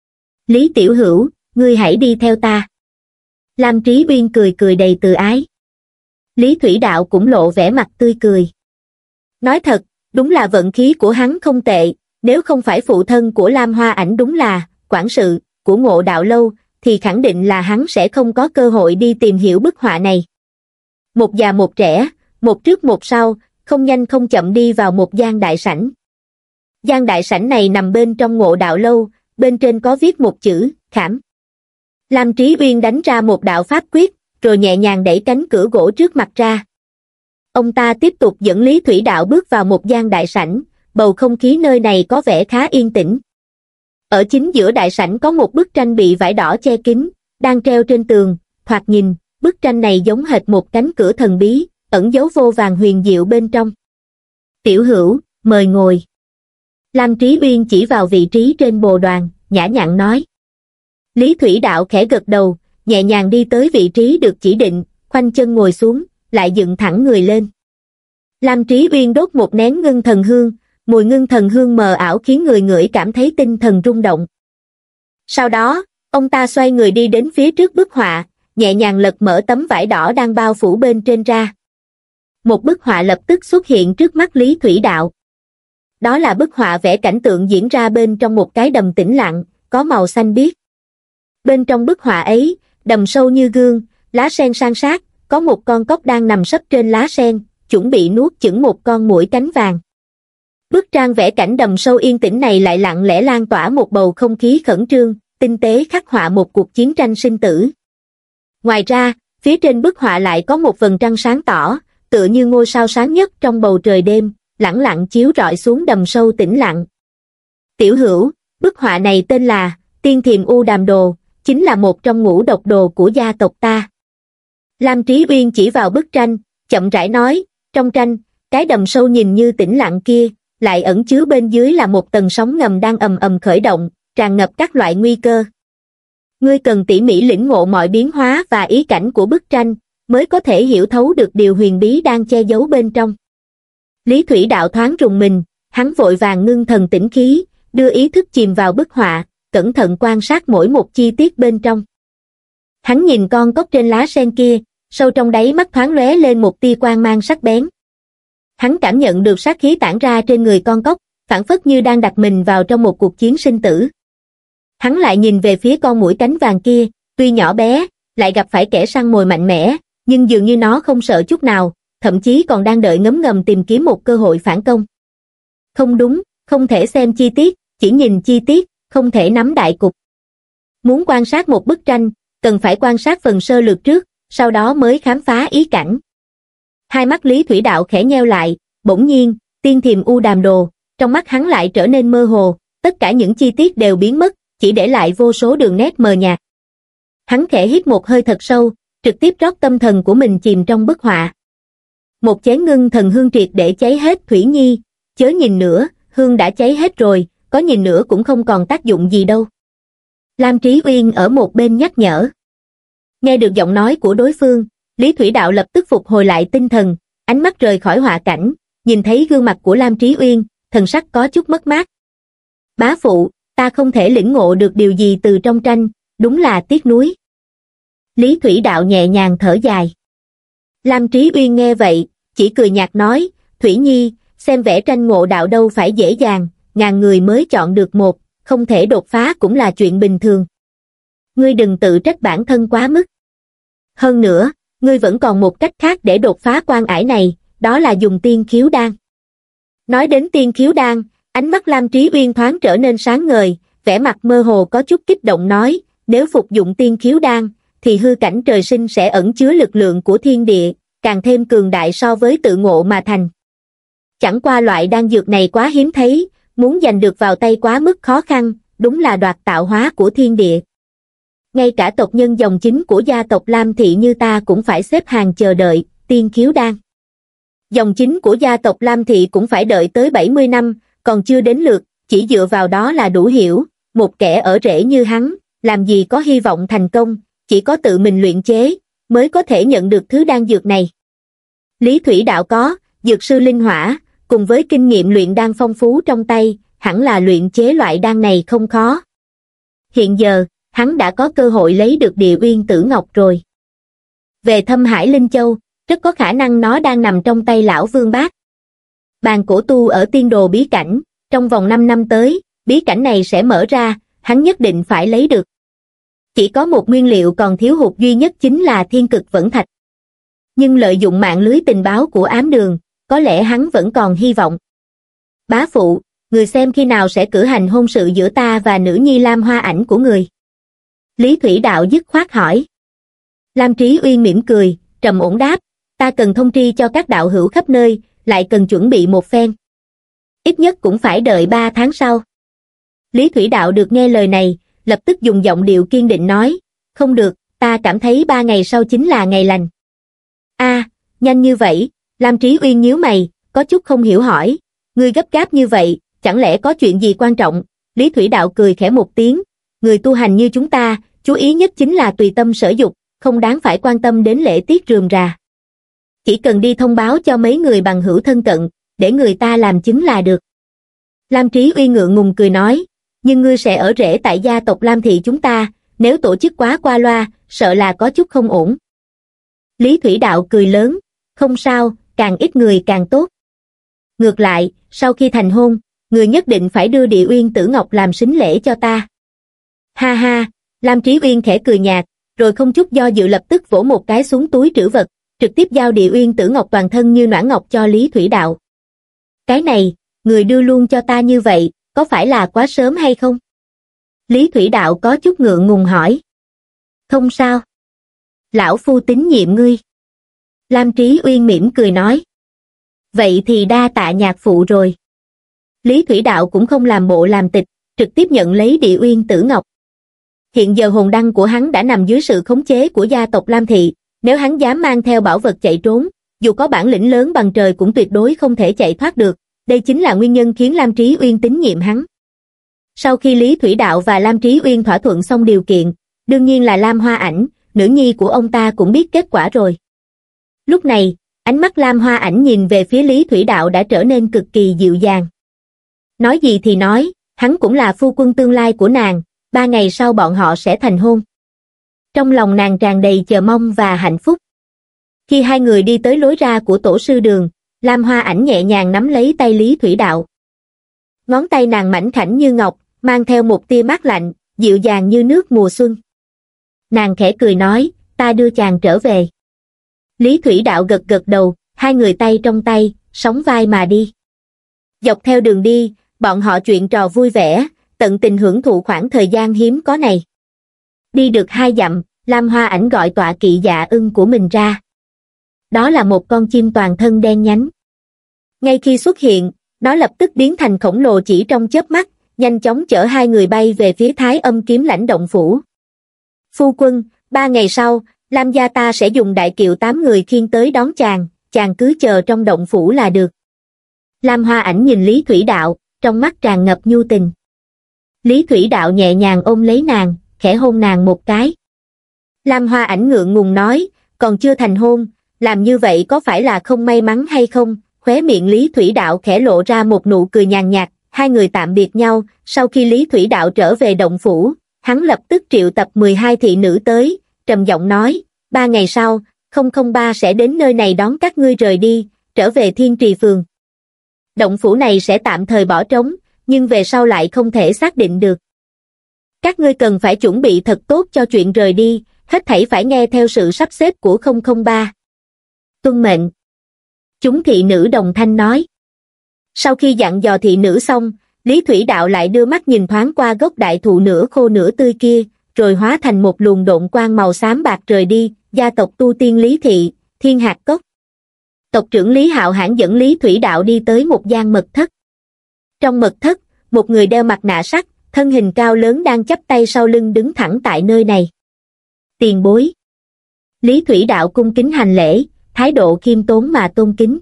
Lý Tiểu Hữu, ngươi hãy đi theo ta. Lam Trí Uyên cười cười đầy từ ái. Lý Thủy Đạo cũng lộ vẻ mặt tươi cười. Nói thật, đúng là vận khí của hắn không tệ, nếu không phải phụ thân của Lam Hoa Ảnh đúng là quản sự của Ngộ Đạo Lâu, thì khẳng định là hắn sẽ không có cơ hội đi tìm hiểu bức họa này. Một già một trẻ, một trước một sau, không nhanh không chậm đi vào một gian đại sảnh. Gian đại sảnh này nằm bên trong Ngộ Đạo Lâu, bên trên có viết một chữ, khảm. Lam Trí Uyên đánh ra một đạo pháp quyết, rồi nhẹ nhàng đẩy cánh cửa gỗ trước mặt ra. Ông ta tiếp tục dẫn Lý Thủy Đạo bước vào một gian đại sảnh, bầu không khí nơi này có vẻ khá yên tĩnh. Ở chính giữa đại sảnh có một bức tranh bị vải đỏ che kín, đang treo trên tường, thoạt nhìn, bức tranh này giống hệt một cánh cửa thần bí, ẩn dấu vô vàn huyền diệu bên trong. Tiểu Hữu, mời ngồi. Lam Trí Uyên chỉ vào vị trí trên bồ đoàn, nhã nhặn nói. Lý Thủy Đạo khẽ gật đầu, nhẹ nhàng đi tới vị trí được chỉ định, khoanh chân ngồi xuống, lại dựng thẳng người lên. Lam Trí Uyên đốt một nén ngưng thần hương, mùi ngưng thần hương mờ ảo khiến người ngửi cảm thấy tinh thần rung động. Sau đó, ông ta xoay người đi đến phía trước bức họa, nhẹ nhàng lật mở tấm vải đỏ đang bao phủ bên trên ra. Một bức họa lập tức xuất hiện trước mắt Lý Thủy Đạo. Đó là bức họa vẽ cảnh tượng diễn ra bên trong một cái đầm tĩnh lặng, có màu xanh biếc. Bên trong bức họa ấy, đầm sâu như gương, lá sen san sát, có một con cóc đang nằm sấp trên lá sen, chuẩn bị nuốt chửng một con muỗi cánh vàng. Bức tranh vẽ cảnh đầm sâu yên tĩnh này lại lặng lẽ lan tỏa một bầu không khí khẩn trương, tinh tế khắc họa một cuộc chiến tranh sinh tử. Ngoài ra, phía trên bức họa lại có một vầng trăng sáng tỏ, tựa như ngôi sao sáng nhất trong bầu trời đêm, lẳng lặng chiếu rọi xuống đầm sâu tĩnh lặng. Tiểu Hữu, bức họa này tên là Tiên Thiềm U Đàm Đồ, chính là một trong ngũ độc đồ của gia tộc ta. Lam Trí Uyên chỉ vào bức tranh, chậm rãi nói, trong tranh, cái đầm sâu nhìn như tĩnh lặng kia, lại ẩn chứa bên dưới là một tầng sóng ngầm đang ầm ầm khởi động, tràn ngập các loại nguy cơ. Ngươi cần tỉ mỉ lĩnh ngộ mọi biến hóa và ý cảnh của bức tranh, mới có thể hiểu thấu được điều huyền bí đang che giấu bên trong. Lý Thủy Đạo thoáng rùng mình, hắn vội vàng ngưng thần tĩnh khí, đưa ý thức chìm vào bức họa, cẩn thận quan sát mỗi một chi tiết bên trong. Hắn nhìn con cóc trên lá sen kia, sâu trong đáy mắt thoáng lóe lên một tia quang mang sắc bén. Hắn cảm nhận được sát khí tản ra trên người con cóc, phảng phất như đang đặt mình vào trong một cuộc chiến sinh tử. Hắn lại nhìn về phía con muỗi cánh vàng kia, tuy nhỏ bé, lại gặp phải kẻ săn mồi mạnh mẽ, nhưng dường như nó không sợ chút nào, thậm chí còn đang đợi ngấm ngầm tìm kiếm một cơ hội phản công. Không đúng, không thể xem chi tiết, chỉ nhìn chi tiết, không thể nắm đại cục. Muốn quan sát một bức tranh, cần phải quan sát phần sơ lược trước, sau đó mới khám phá ý cảnh. Hai mắt Lý Thủy Đạo khẽ nheo lại, bỗng nhiên, tiên thiềm u đàm đồ, trong mắt hắn lại trở nên mơ hồ, tất cả những chi tiết đều biến mất, chỉ để lại vô số đường nét mờ nhạt. Hắn khẽ hít một hơi thật sâu, trực tiếp rót tâm thần của mình chìm trong bức họa. Một chén ngưng thần hương triệt để cháy hết. Thủy Nhi, chớ nhìn nữa, hương đã cháy hết rồi, có nhìn nữa cũng không còn tác dụng gì đâu. Lam Trí Uyên ở một bên nhắc nhở. Nghe được giọng nói của đối phương, Lý Thủy Đạo lập tức phục hồi lại tinh thần, ánh mắt rời khỏi họa cảnh, nhìn thấy gương mặt của Lam Trí Uyên, thần sắc có chút mất mát. Bá phụ, ta không thể lĩnh ngộ được điều gì từ trong tranh, đúng là tiếc nuối. Lý Thủy Đạo nhẹ nhàng thở dài. Lam Trí Uyên nghe vậy, chỉ cười nhạt nói, Thủy Nhi, xem vẽ tranh ngộ đạo đâu phải dễ dàng, ngàn người mới chọn được một, không thể đột phá cũng là chuyện bình thường. Ngươi đừng tự trách bản thân quá mức. Hơn nữa, ngươi vẫn còn một cách khác để đột phá quan ải này, đó là dùng tiên khiếu đan. Nói đến tiên khiếu đan, ánh mắt Lam Trí Uyên thoáng trở nên sáng ngời, vẻ mặt mơ hồ có chút kích động nói, nếu phục dụng tiên khiếu đan, thì hư cảnh trời sinh sẽ ẩn chứa lực lượng của thiên địa, càng thêm cường đại so với tự ngộ mà thành. Chẳng qua loại đan dược này quá hiếm thấy, muốn giành được vào tay quá mức khó khăn, đúng là đoạt tạo hóa của thiên địa. Ngay cả tộc nhân dòng chính của gia tộc Lam Thị như ta cũng phải xếp hàng chờ đợi, tiên khiếu đan. Dòng chính của gia tộc Lam Thị cũng phải đợi tới bảy mươi năm, còn chưa đến lượt, chỉ dựa vào đó là đủ hiểu, một kẻ ở rễ như hắn, làm gì có hy vọng thành công, chỉ có tự mình luyện chế, mới có thể nhận được thứ đan dược này. Lý Thủy Đạo có, dược sư linh hỏa, cùng với kinh nghiệm luyện đan phong phú trong tay, hẳn là luyện chế loại đan này không khó. Hiện giờ, hắn đã có cơ hội lấy được Địa Uyên Tử Ngọc rồi. Về Thâm Hải Linh Châu, rất có khả năng nó đang nằm trong tay lão Vương Bác. Bàn cổ tu ở tiên đồ bí cảnh, trong vòng năm năm tới, bí cảnh này sẽ mở ra, hắn nhất định phải lấy được. Chỉ có một nguyên liệu còn thiếu hụt duy nhất chính là thiên cực vẫn thạch. Nhưng lợi dụng mạng lưới tình báo của ám đường, có lẽ hắn vẫn còn hy vọng. Bá phụ, người xem khi nào sẽ cử hành hôn sự giữa ta và nữ nhi Lam Hoa Ảnh của người? Lý Thủy Đạo dứt khoát hỏi. Lam Trí Uyên mỉm cười, trầm ổn đáp, ta cần thông tri cho các đạo hữu khắp nơi, lại cần chuẩn bị một phen. Ít nhất cũng phải đợi ba tháng sau. Lý Thủy Đạo được nghe lời này, lập tức dùng giọng điệu kiên định nói, không được, ta cảm thấy ba ngày sau chính là ngày lành. A, nhanh như vậy, Lam Trí Uyên nhíu mày, có chút không hiểu hỏi, ngươi gấp gáp như vậy, chẳng lẽ có chuyện gì quan trọng? Lý Thủy Đạo cười khẽ một tiếng, người tu hành như chúng ta, chú ý nhất chính là tùy tâm sở dục, không đáng phải quan tâm đến lễ tiết rườm rà. Chỉ cần đi thông báo cho mấy người bằng hữu thân cận, để người ta làm chứng là được. Lam Trí Uyên ngượng ngùng cười nói, nhưng ngươi sẽ ở rễ tại gia tộc Lam Thị chúng ta, nếu tổ chức quá qua loa, sợ là có chút không ổn. Lý Thủy Đạo cười lớn, không sao, càng ít người càng tốt. Ngược lại, sau khi thành hôn, người nhất định phải đưa Địa Uyên Tử Ngọc làm sính lễ cho ta. Ha ha, Lam Trí Uyên khẽ cười nhạt, rồi không chút do dự lập tức vỗ một cái xuống túi trữ vật, trực tiếp giao Địa Uyên Tử Ngọc toàn thân như noãn ngọc cho Lý Thủy Đạo. Cái này, người đưa luôn cho ta như vậy, có phải là quá sớm hay không? Lý Thủy Đạo có chút ngượng ngùng hỏi. Không sao. Lão phu tín nhiệm ngươi. Lam Trí Uyên mỉm cười nói. Vậy thì đa tạ nhạc phụ rồi. Lý Thủy Đạo cũng không làm bộ làm tịch, trực tiếp nhận lấy Địa Uyên Tử Ngọc. Hiện giờ hồn đăng của hắn đã nằm dưới sự khống chế của gia tộc Lam Thị, nếu hắn dám mang theo bảo vật chạy trốn, dù có bản lĩnh lớn bằng trời cũng tuyệt đối không thể chạy thoát được, đây chính là nguyên nhân khiến Lam Trí Uyên tín nhiệm hắn. Sau khi Lý Thủy Đạo và Lam Trí Uyên thỏa thuận xong điều kiện, đương nhiên là Lam Hoa Ảnh, nữ nhi của ông ta cũng biết kết quả rồi. Lúc này, ánh mắt Lam Hoa Ảnh nhìn về phía Lý Thủy Đạo đã trở nên cực kỳ dịu dàng. Nói gì thì nói, hắn cũng là phu quân tương lai của nàng, ba ngày sau bọn họ sẽ thành hôn. Trong lòng nàng tràn đầy chờ mong và hạnh phúc. Khi hai người đi tới lối ra của tổ sư đường, Lam Hoa Ảnh nhẹ nhàng nắm lấy tay Lý Thủy Đạo. Ngón tay nàng mảnh khảnh như ngọc, mang theo một tia mát lạnh, dịu dàng như nước mùa xuân. Nàng khẽ cười nói, ta đưa chàng trở về. Lý Thủy Đạo gật gật đầu, hai người tay trong tay, sóng vai mà đi. Dọc theo đường đi, bọn họ chuyện trò vui vẻ, tận tình hưởng thụ khoảng thời gian hiếm có này. Đi được hai dặm, Lam Hoa Ảnh gọi tọa kỵ Dạ Ưng của mình ra. Đó là một con chim toàn thân đen nhánh. Ngay khi xuất hiện, nó lập tức biến thành khổng lồ chỉ trong chớp mắt, nhanh chóng chở hai người bay về phía Thái Âm Kiếm Lãnh động phủ. Phu quân, ba ngày sau, Lam gia ta sẽ dùng đại kiệu tám người khiêng tới đón chàng, chàng cứ chờ trong động phủ là được. Lam Hoa Ảnh nhìn Lý Thủy Đạo, trong mắt tràn ngập nhu tình. Lý Thủy Đạo nhẹ nhàng ôm lấy nàng, khẽ hôn nàng một cái. Lam Hoa Ảnh ngượng ngùng nói, còn chưa thành hôn, làm như vậy có phải là không may mắn hay không? Khóe miệng Lý Thủy Đạo khẽ lộ ra một nụ cười nhàn nhạt, hai người tạm biệt nhau. Sau khi Lý Thủy Đạo trở về động phủ, hắn lập tức triệu tập mười hai thị nữ tới, trầm giọng nói, ba ngày sau, không không ba sẽ đến nơi này đón các ngươi rời đi, trở về Thiên Trì Phường. Động phủ này sẽ tạm thời bỏ trống, nhưng về sau lại không thể xác định được. Các ngươi cần phải chuẩn bị thật tốt cho chuyện rời đi, hết thảy phải nghe theo sự sắp xếp của không không ba. Tuân mệnh. Chúng thị nữ đồng thanh nói. Sau khi dặn dò thị nữ xong, Lý Thủy Đạo lại đưa mắt nhìn thoáng qua gốc đại thụ nửa khô nửa tươi kia, rồi hóa thành một luồng độn quang màu xám bạc rời đi. Gia tộc tu tiên Lý Thị, Thiên Hạt Cốc. Tộc trưởng Lý Hạo Hãn dẫn Lý Thủy Đạo đi tới một gian mật thất. Trong mật thất, một người đeo mặt nạ sắt, thân hình cao lớn đang chắp tay sau lưng đứng thẳng tại nơi này. Tiền bối. Lý Thủy Đạo cung kính hành lễ, thái độ khiêm tốn mà tôn kính.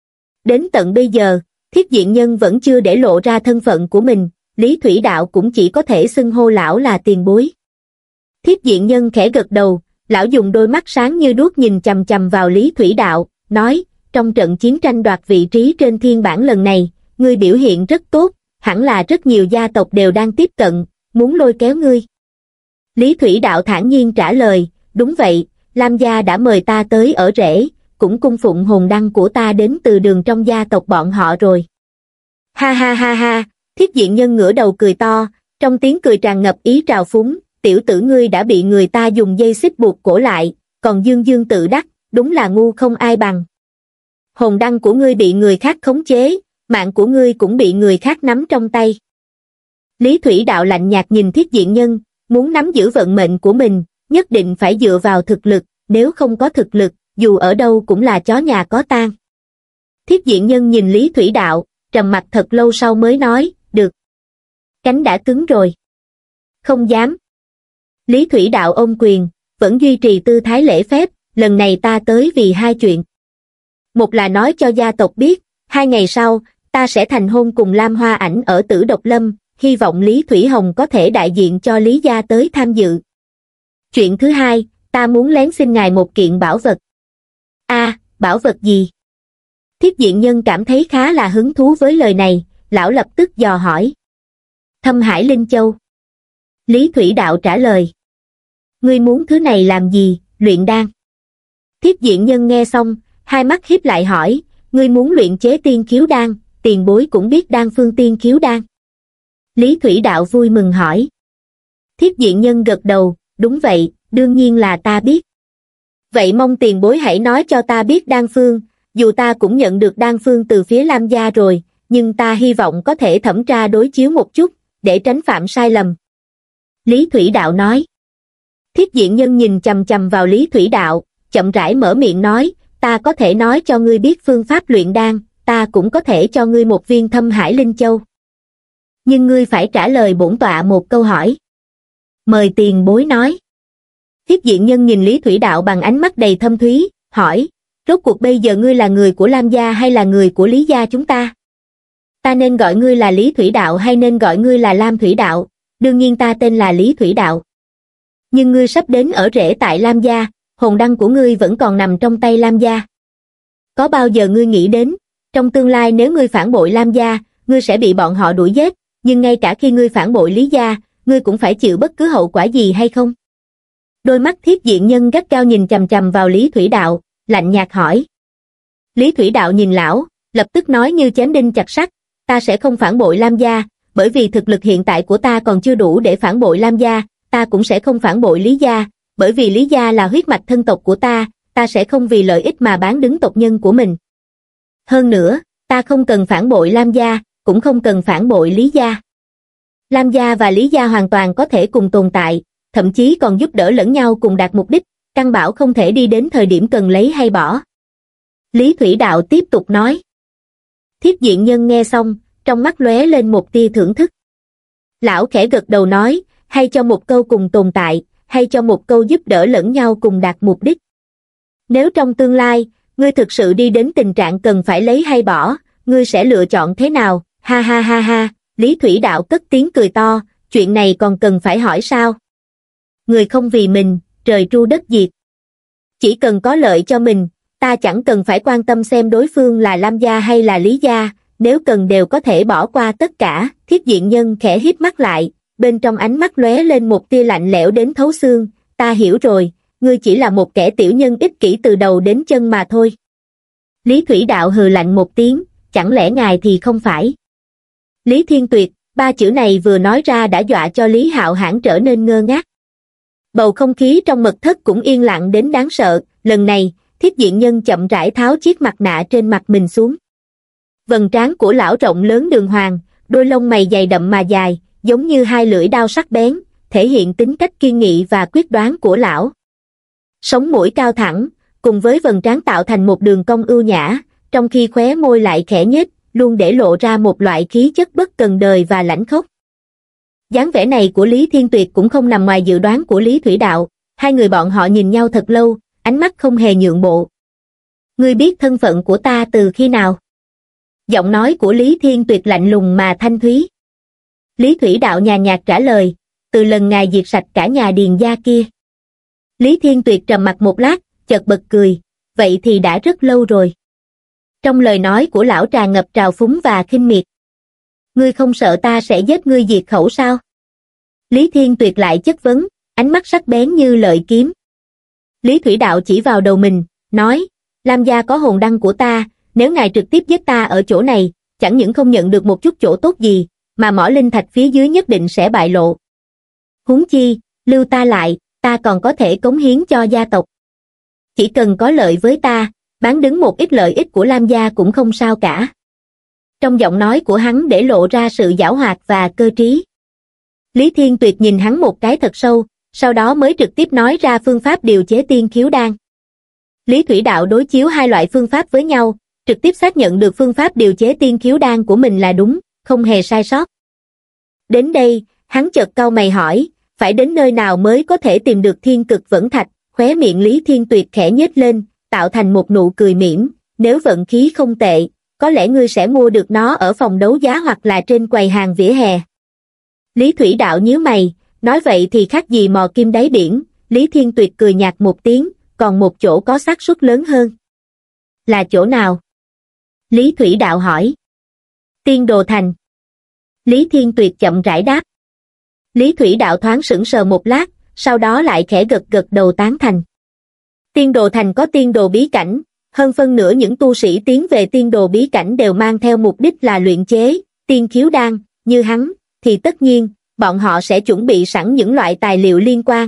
Đến tận bây giờ, Thiết Diện Nhân vẫn chưa để lộ ra thân phận của mình, Lý Thủy Đạo cũng chỉ có thể xưng hô lão là tiền bối. Thiết Diện Nhân khẽ gật đầu, lão dùng đôi mắt sáng như đuốc nhìn chằm chằm vào Lý Thủy Đạo, nói, trong trận chiến tranh đoạt vị trí trên thiên bảng lần này, ngươi biểu hiện rất tốt, hẳn là rất nhiều gia tộc đều đang tiếp cận, muốn lôi kéo ngươi. Lý Thủy Đạo thản nhiên trả lời, đúng vậy, Lam gia đã mời ta tới ở rễ, cũng cung phụng hồn đăng của ta đến từ đường trong gia tộc bọn họ rồi. Ha ha ha ha, Thiết Diện Nhân ngửa đầu cười to, trong tiếng cười tràn ngập ý trào phúng, tiểu tử ngươi đã bị người ta dùng dây xích buộc cổ lại, còn dương dương tự đắc, đúng là ngu không ai bằng. Hồn đăng của ngươi bị người khác khống chế, mạng của ngươi cũng bị người khác nắm trong tay. Lý Thủy Đạo lạnh nhạt nhìn Thiết Diện Nhân, muốn nắm giữ vận mệnh của mình, nhất định phải dựa vào thực lực, nếu không có thực lực, dù ở đâu cũng là chó nhà có tang. Thiết Diện Nhân nhìn Lý Thủy Đạo, trầm mặt thật lâu sau mới nói, được. Cánh đã cứng rồi. Không dám. Lý Thủy Đạo ôm quyền, vẫn duy trì tư thái lễ phép, lần này ta tới vì hai chuyện. Một là nói cho gia tộc biết, hai ngày sau, ta sẽ thành hôn cùng Lam Hoa Ảnh ở Tử Độc Lâm, hy vọng Lý Thủy Hồng có thể đại diện cho Lý gia tới tham dự. Chuyện thứ hai, ta muốn lén xin ngài một kiện bảo vật. A, à, bảo vật gì? Thiết Diện Nhân cảm thấy khá là hứng thú với lời này, lão lập tức dò hỏi. Thâm Hải Linh Châu. Lý Thủy Đạo trả lời. Ngươi muốn thứ này làm gì, luyện đan? Thiết Diện Nhân nghe xong, hai mắt híp lại hỏi, ngươi muốn luyện chế tiên khiếu đan, tiền bối cũng biết đan phương tiên khiếu đan. Lý Thủy Đạo vui mừng hỏi. Thiết Diện Nhân gật đầu, đúng vậy, đương nhiên là ta biết. Vậy mong tiền bối hãy nói cho ta biết đan phương, dù ta cũng nhận được đan phương từ phía Lam gia rồi, nhưng ta hy vọng có thể thẩm tra đối chiếu một chút, để tránh phạm sai lầm. Lý Thủy Đạo nói. Thiết Diện Nhân nhìn chằm chằm vào Lý Thủy Đạo, chậm rãi mở miệng nói, ta có thể nói cho ngươi biết phương pháp luyện đan, ta cũng có thể cho ngươi một viên Thâm Hải Linh Châu. Nhưng ngươi phải trả lời bổn tọa một câu hỏi. Mời tiền bối nói. Thiết Diện Nhân nhìn Lý Thủy Đạo bằng ánh mắt đầy thâm thúy, hỏi, rốt cuộc bây giờ ngươi là người của Lam gia hay là người của Lý gia chúng ta? Ta nên gọi ngươi là Lý Thủy Đạo hay nên gọi ngươi là Lam Thủy Đạo? Đương nhiên ta tên là Lý Thủy Đạo. Nhưng ngươi sắp đến ở rễ tại Lam gia, hồn đăng của ngươi vẫn còn nằm trong tay Lam gia. Có bao giờ ngươi nghĩ đến, trong tương lai nếu ngươi phản bội Lam gia, ngươi sẽ bị bọn họ đuổi giết, nhưng ngay cả khi ngươi phản bội Lý gia, ngươi cũng phải chịu bất cứ hậu quả gì hay không? Đôi mắt Thiết Diện Nhân gắt gao nhìn chằm chằm vào Lý Thủy Đạo, lạnh nhạt hỏi. Lý Thủy Đạo nhìn lão, lập tức nói như chém đinh chặt sắt, ta sẽ không phản bội Lam gia, bởi vì thực lực hiện tại của ta còn chưa đủ để phản bội Lam gia, ta cũng sẽ không phản bội Lý gia, bởi vì Lý gia là huyết mạch thân tộc của ta, ta sẽ không vì lợi ích mà bán đứng tộc nhân của mình. Hơn nữa, ta không cần phản bội Lam gia, cũng không cần phản bội Lý gia. Lam gia và Lý gia hoàn toàn có thể cùng tồn tại, thậm chí còn giúp đỡ lẫn nhau cùng đạt mục đích, căn bảo không thể đi đến thời điểm cần lấy hay bỏ. Lý Thủy Đạo tiếp tục nói. Thiết diện nhân nghe xong, trong mắt lóe lên một tia thưởng thức. Lão khẽ gật đầu nói, hay cho một câu cùng tồn tại, hay cho một câu giúp đỡ lẫn nhau cùng đạt mục đích. Nếu trong tương lai, ngươi thực sự đi đến tình trạng cần phải lấy hay bỏ, ngươi sẽ lựa chọn thế nào? Ha ha ha ha, Lý Thủy Đạo cất tiếng cười to, chuyện này còn cần phải hỏi sao? Người không vì mình, trời tru đất diệt. Chỉ cần có lợi cho mình, ta chẳng cần phải quan tâm xem đối phương là Lam gia hay là Lý gia, nếu cần đều có thể bỏ qua tất cả. Thiết diện nhân khẽ híp mắt lại, bên trong ánh mắt lóe lên một tia lạnh lẽo đến thấu xương, ta hiểu rồi, ngươi chỉ là một kẻ tiểu nhân ích kỷ từ đầu đến chân mà thôi. Lý Thủy Đạo hừ lạnh một tiếng, chẳng lẽ ngài thì không phải? Lý Thiên Tuyệt, ba chữ này vừa nói ra đã dọa cho Lý Hạo Hãn trở nên ngơ ngác. Bầu không khí trong mật thất cũng yên lặng đến đáng sợ, lần này, thiết diện nhân chậm rãi tháo chiếc mặt nạ trên mặt mình xuống. Vầng trán của lão rộng lớn đường hoàng, đôi lông mày dày đậm mà dài, giống như hai lưỡi đao sắc bén, thể hiện tính cách kiên nghị và quyết đoán của lão. Sống mũi cao thẳng, cùng với vầng trán tạo thành một đường cong ưu nhã, trong khi khóe môi lại khẽ nhếch, luôn để lộ ra một loại khí chất bất cần đời và lãnh khốc. Dáng vẻ này của Lý Thiên Tuyệt cũng không nằm ngoài dự đoán của Lý Thủy Đạo, hai người bọn họ nhìn nhau thật lâu, ánh mắt không hề nhượng bộ. Ngươi biết thân phận của ta từ khi nào? Giọng nói của Lý Thiên Tuyệt lạnh lùng mà thanh thúy. Lý Thủy Đạo nhàn nhạt trả lời, từ lần ngài diệt sạch cả nhà Điền gia kia. Lý Thiên Tuyệt trầm mặt một lát, chợt bật cười, vậy thì đã rất lâu rồi. Trong lời nói của lão tràn ngập trào phúng và khinh miệt. Ngươi không sợ ta sẽ giết ngươi diệt khẩu sao? Lý Thiên Tuyệt lại chất vấn, ánh mắt sắc bén như lợi kiếm. Lý Thủy Đạo chỉ vào đầu mình, nói, Lam gia có hồn đăng của ta, nếu ngài trực tiếp giết ta ở chỗ này, chẳng những không nhận được một chút chỗ tốt gì, mà mỏ linh thạch phía dưới nhất định sẽ bại lộ. Huống chi, lưu ta lại, ta còn có thể cống hiến cho gia tộc. Chỉ cần có lợi với ta, bán đứng một ít lợi ích của Lam gia cũng không sao cả. Trong giọng nói của hắn để lộ ra sự giảo hoạt và cơ trí. Lý Thiên Tuyệt nhìn hắn một cái thật sâu, sau đó mới trực tiếp nói ra phương pháp điều chế tiên khiếu đan. Lý Thủy Đạo đối chiếu hai loại phương pháp với nhau, trực tiếp xác nhận được phương pháp điều chế tiên khiếu đan của mình là đúng, không hề sai sót. Đến đây, hắn chợt cau mày hỏi, phải đến nơi nào mới có thể tìm được thiên cực vẫn thạch? Khóe miệng Lý Thiên Tuyệt khẽ nhếch lên, tạo thành một nụ cười mỉm, nếu vận khí không tệ, có lẽ ngươi sẽ mua được nó ở phòng đấu giá hoặc là trên quầy hàng vỉa hè. Lý Thủy Đạo nhíu mày, nói vậy thì khác gì mò kim đáy biển. Lý Thiên Tuyệt cười nhạt một tiếng, còn một chỗ có xác suất lớn hơn. Là chỗ nào? Lý Thủy Đạo hỏi. Tiên Đồ Thành. Lý Thiên Tuyệt chậm rãi đáp. Lý Thủy Đạo thoáng sững sờ một lát, sau đó lại khẽ gật gật đầu tán thành. Tiên Đồ Thành có tiên đồ bí cảnh, hơn phân nửa những tu sĩ tiến về tiên đồ bí cảnh đều mang theo mục đích là luyện chế tiên khiếu đan, như hắn, thì tất nhiên, bọn họ sẽ chuẩn bị sẵn những loại tài liệu liên quan.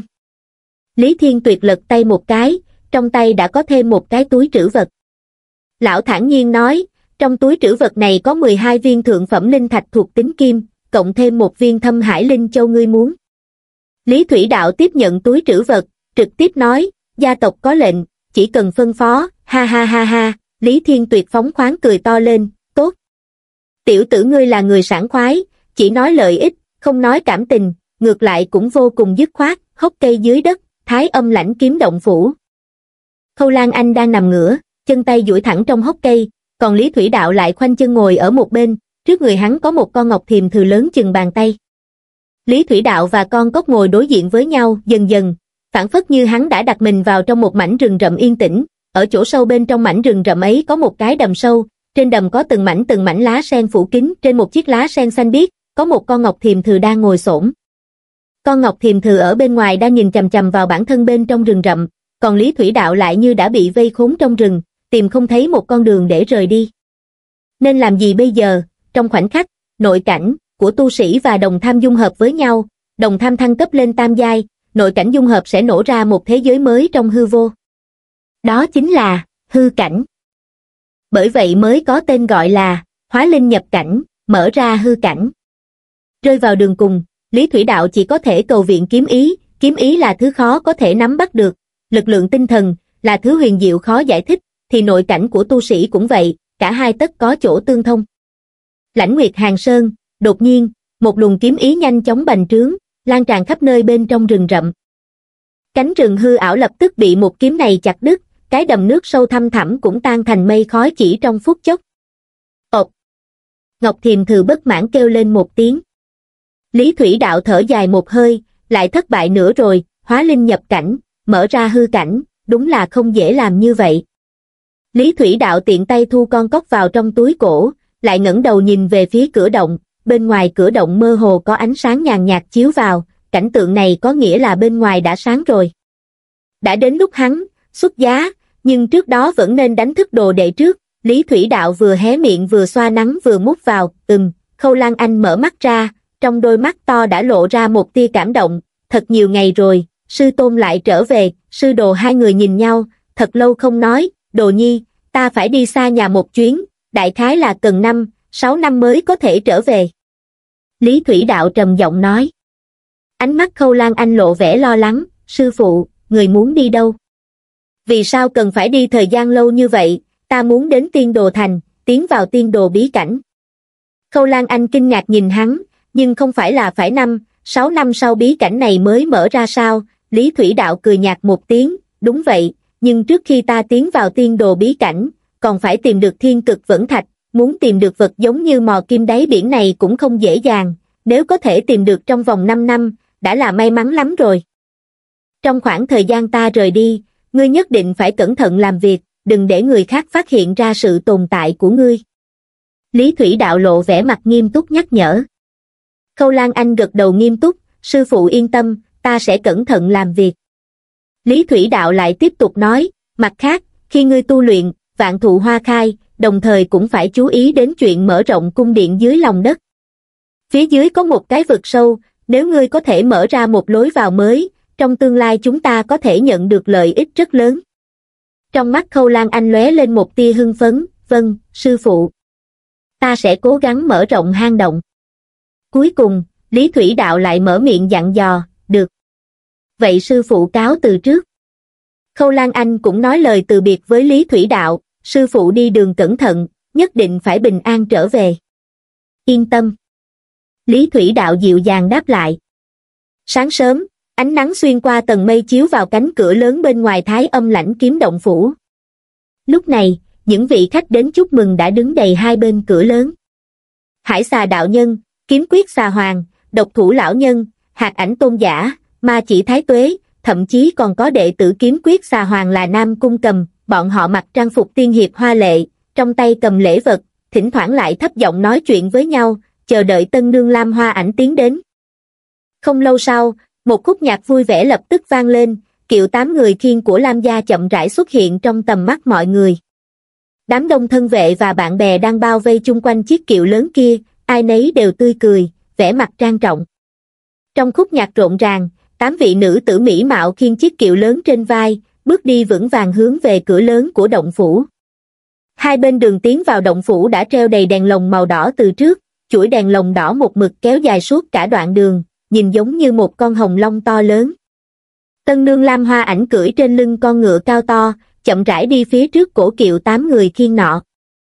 Lý Thiên Tuyệt lật tay một cái, trong tay đã có thêm một cái túi trữ vật. Lão thản nhiên nói, trong túi trữ vật này có mười hai viên thượng phẩm linh thạch thuộc tính kim, cộng thêm một viên thâm hải linh châu ngươi muốn. Lý Thủy Đạo tiếp nhận túi trữ vật, trực tiếp nói, gia tộc có lệnh, chỉ cần phân phó, ha ha ha ha. Lý Thiên Tuyệt phóng khoáng cười to lên, tốt. Tiểu tử ngươi là người sảng khoái, chỉ nói lợi ích, không nói cảm tình, ngược lại cũng vô cùng dứt khoát. Hốc cây dưới đất, Thái Âm Lãnh Kiếm động phủ. Khâu Lan Anh đang nằm ngửa, chân tay duỗi thẳng trong hốc cây, còn Lý Thủy Đạo lại khoanh chân ngồi ở một bên, trước người hắn có một con ngọc thiềm thừ lớn chừng bàn tay. Lý Thủy Đạo và con cóc ngồi đối diện với nhau, dần dần, phảng phất như hắn đã đặt mình vào trong một mảnh rừng rậm yên tĩnh. Ở chỗ sâu bên trong mảnh rừng rậm ấy có một cái đầm sâu, trên đầm có từng mảnh từng mảnh lá sen phủ kín, trên một chiếc lá sen xanh biếc, có một con ngọc thiềm thừ đang ngồi xổm. Con ngọc thiềm thừ ở bên ngoài đang nhìn chằm chằm vào bản thân bên trong rừng rậm, còn Lý Thủy Đạo lại như đã bị vây khốn trong rừng, tìm không thấy một con đường để rời đi. Nên làm gì bây giờ? Trong khoảnh khắc, nội cảnh của tu sĩ và đồng tham dung hợp với nhau, đồng tham thăng cấp lên tam giai, nội cảnh dung hợp sẽ nổ ra một thế giới mới trong hư vô. Đó chính là hư cảnh. Bởi vậy mới có tên gọi là hóa linh nhập cảnh, mở ra hư cảnh. Rơi vào đường cùng, Lý Thủy Đạo chỉ có thể cầu viện kiếm ý, kiếm ý là thứ khó có thể nắm bắt được, lực lượng tinh thần là thứ huyền diệu khó giải thích, thì nội cảnh của tu sĩ cũng vậy, cả hai tất có chỗ tương thông. Lãnh Nguyệt Hàng Sơn, đột nhiên, một luồng kiếm ý nhanh chóng bành trướng, lan tràn khắp nơi bên trong rừng rậm. Cánh rừng hư ảo lập tức bị một kiếm này chặt đứt, cái đầm nước sâu thăm thẳm cũng tan thành mây khói chỉ trong phút chốc. Ộp! Ngọc Thiềm Thừ bất mãn kêu lên một tiếng. Lý Thủy Đạo thở dài một hơi, lại thất bại nữa rồi, hóa linh nhập cảnh, mở ra hư cảnh, đúng là không dễ làm như vậy. Lý Thủy Đạo tiện tay thu con cóc vào trong túi cổ, lại ngẩng đầu nhìn về phía cửa động, bên ngoài cửa động mơ hồ có ánh sáng nhàn nhạt chiếu vào, cảnh tượng này có nghĩa là bên ngoài đã sáng rồi. Đã đến lúc hắn xuất giá, nhưng trước đó vẫn nên đánh thức đồ đệ trước. Lý Thủy Đạo vừa hé miệng vừa xoa nắng vừa mút vào, ừm, Khâu Lan Anh mở mắt ra, trong đôi mắt to đã lộ ra một tia cảm động, thật nhiều ngày rồi, sư tôn lại trở về, sư đồ hai người nhìn nhau, thật lâu không nói, đồ nhi, ta phải đi xa nhà một chuyến, đại khái là cần năm, sáu năm mới có thể trở về. Lý Thủy Đạo trầm giọng nói. Ánh mắt Khâu Lan Anh lộ vẻ lo lắng, sư phụ, người muốn đi đâu? Vì sao cần phải đi thời gian lâu như vậy, ta muốn đến Tiên Đồ Thành, tiến vào Tiên Đồ bí cảnh. Khâu Lan Anh kinh ngạc nhìn hắn, nhưng không phải là phải năm, sáu năm sau bí cảnh này mới mở ra sao? Lý Thủy Đạo cười nhạt một tiếng, đúng vậy, nhưng trước khi ta tiến vào Tiên Đồ bí cảnh, còn phải tìm được Thiên Cực Vẫn Thạch, muốn tìm được vật giống như mò kim đáy biển này cũng không dễ dàng, nếu có thể tìm được trong vòng năm năm, đã là may mắn lắm rồi. Trong khoảng thời gian ta rời đi, ngươi nhất định phải cẩn thận làm việc, đừng để người khác phát hiện ra sự tồn tại của ngươi. Lý Thủy Đạo lộ vẻ mặt nghiêm túc nhắc nhở. Khâu Lan Anh gật đầu nghiêm túc, sư phụ yên tâm, ta sẽ cẩn thận làm việc. Lý Thủy Đạo lại tiếp tục nói, mặt khác, khi ngươi tu luyện, vạn thụ hoa khai, đồng thời cũng phải chú ý đến chuyện mở rộng cung điện dưới lòng đất. Phía dưới có một cái vực sâu, nếu ngươi có thể mở ra một lối vào mới, trong tương lai chúng ta có thể nhận được lợi ích rất lớn. Trong mắt Khâu Lan Anh lóe lên một tia hưng phấn, vâng, sư phụ. Ta sẽ cố gắng mở rộng hang động. Cuối cùng, Lý Thủy Đạo lại mở miệng dặn dò, được. Vậy sư phụ cáo từ trước. Khâu Lan Anh cũng nói lời từ biệt với Lý Thủy Đạo, sư phụ đi đường cẩn thận, nhất định phải bình an trở về. Yên tâm. Lý Thủy Đạo dịu dàng đáp lại. Sáng sớm, ánh nắng xuyên qua tầng mây chiếu vào cánh cửa lớn bên ngoài Thái Âm Lãnh Kiếm Động Phủ. Lúc này, những vị khách đến chúc mừng đã đứng đầy hai bên cửa lớn. Hải Xà Đạo Nhân, Kiếm Quyết Xà Hoàng, Độc Thủ Lão Nhân, Hạt Ảnh Tôn Giả, Ma Chỉ Thái Tuế, thậm chí còn có đệ tử Kiếm Quyết Xà Hoàng là Nam Cung Cầm, bọn họ mặc trang phục tiên hiệp hoa lệ, trong tay cầm lễ vật, thỉnh thoảng lại thấp giọng nói chuyện với nhau, chờ đợi tân nương Lam Hoa Ảnh tiến đến. Không lâu sau, một khúc nhạc vui vẻ lập tức vang lên, kiệu tám người khiên của Lam gia chậm rãi xuất hiện trong tầm mắt mọi người. Đám đông thân vệ và bạn bè đang bao vây chung quanh chiếc kiệu lớn kia, ai nấy đều tươi cười, vẻ mặt trang trọng. Trong khúc nhạc rộn ràng, tám vị nữ tử mỹ mạo khiêng chiếc kiệu lớn trên vai, bước đi vững vàng hướng về cửa lớn của động phủ. Hai bên đường tiến vào động phủ đã treo đầy đèn lồng màu đỏ từ trước, chuỗi đèn lồng đỏ một mực kéo dài suốt cả đoạn đường, nhìn giống như một con hồng long to lớn. Tân nương Lam Hoa Ảnh cưỡi trên lưng con ngựa cao to, chậm rãi đi phía trước cổ kiệu tám người khiêng nọ.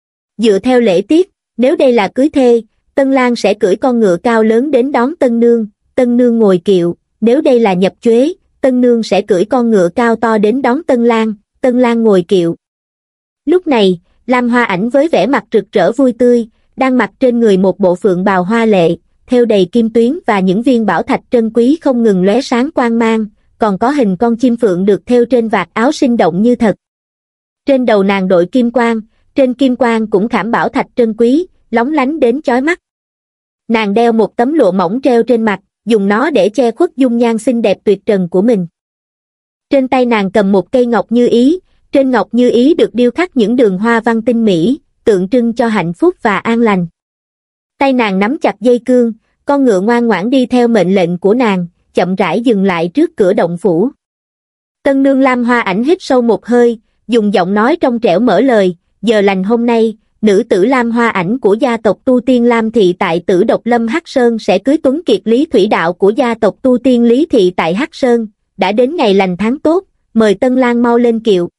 Dựa theo lễ tiết, nếu đây là cưới thê, Tân Lang sẽ cưỡi con ngựa cao lớn đến đón Tân nương, Tân nương ngồi kiệu, nếu đây là nhập chuế, Tân nương sẽ cưỡi con ngựa cao to đến đón Tân Lang, Tân Lang ngồi kiệu. Lúc này, Lam Hoa Ảnh với vẻ mặt rực rỡ vui tươi, đang mặc trên người một bộ phượng bào hoa lệ, thêu đầy kim tuyến và những viên bảo thạch trân quý không ngừng lóe sáng quang mang, còn có hình con chim phượng được thêu trên vạt áo sinh động như thật. Trên đầu nàng đội kim quang, trên kim quang cũng khảm bảo thạch trân quý, lóng lánh đến chói mắt. Nàng đeo một tấm lụa mỏng treo trên mặt, dùng nó để che khuất dung nhan xinh đẹp tuyệt trần của mình. Trên tay nàng cầm một cây ngọc như ý, trên ngọc như ý được điêu khắc những đường hoa văn tinh mỹ, tượng trưng cho hạnh phúc và an lành. Tay nàng nắm chặt dây cương, con ngựa ngoan ngoãn đi theo mệnh lệnh của nàng, chậm rãi dừng lại trước cửa động phủ. Tân nương Lam Hoa Ảnh hít sâu một hơi, dùng giọng nói trong trẻo mở lời, giờ lành hôm nay, nữ tử Lam Hoa Ảnh của gia tộc Tu Tiên Lam Thị tại Tử Độc Lâm Hắc Sơn sẽ cưới Tuấn Kiệt Lý Thủy Đạo của gia tộc Tu Tiên Lý Thị tại Hắc Sơn, đã đến ngày lành tháng tốt, mời Tân Lang mau lên kiệu.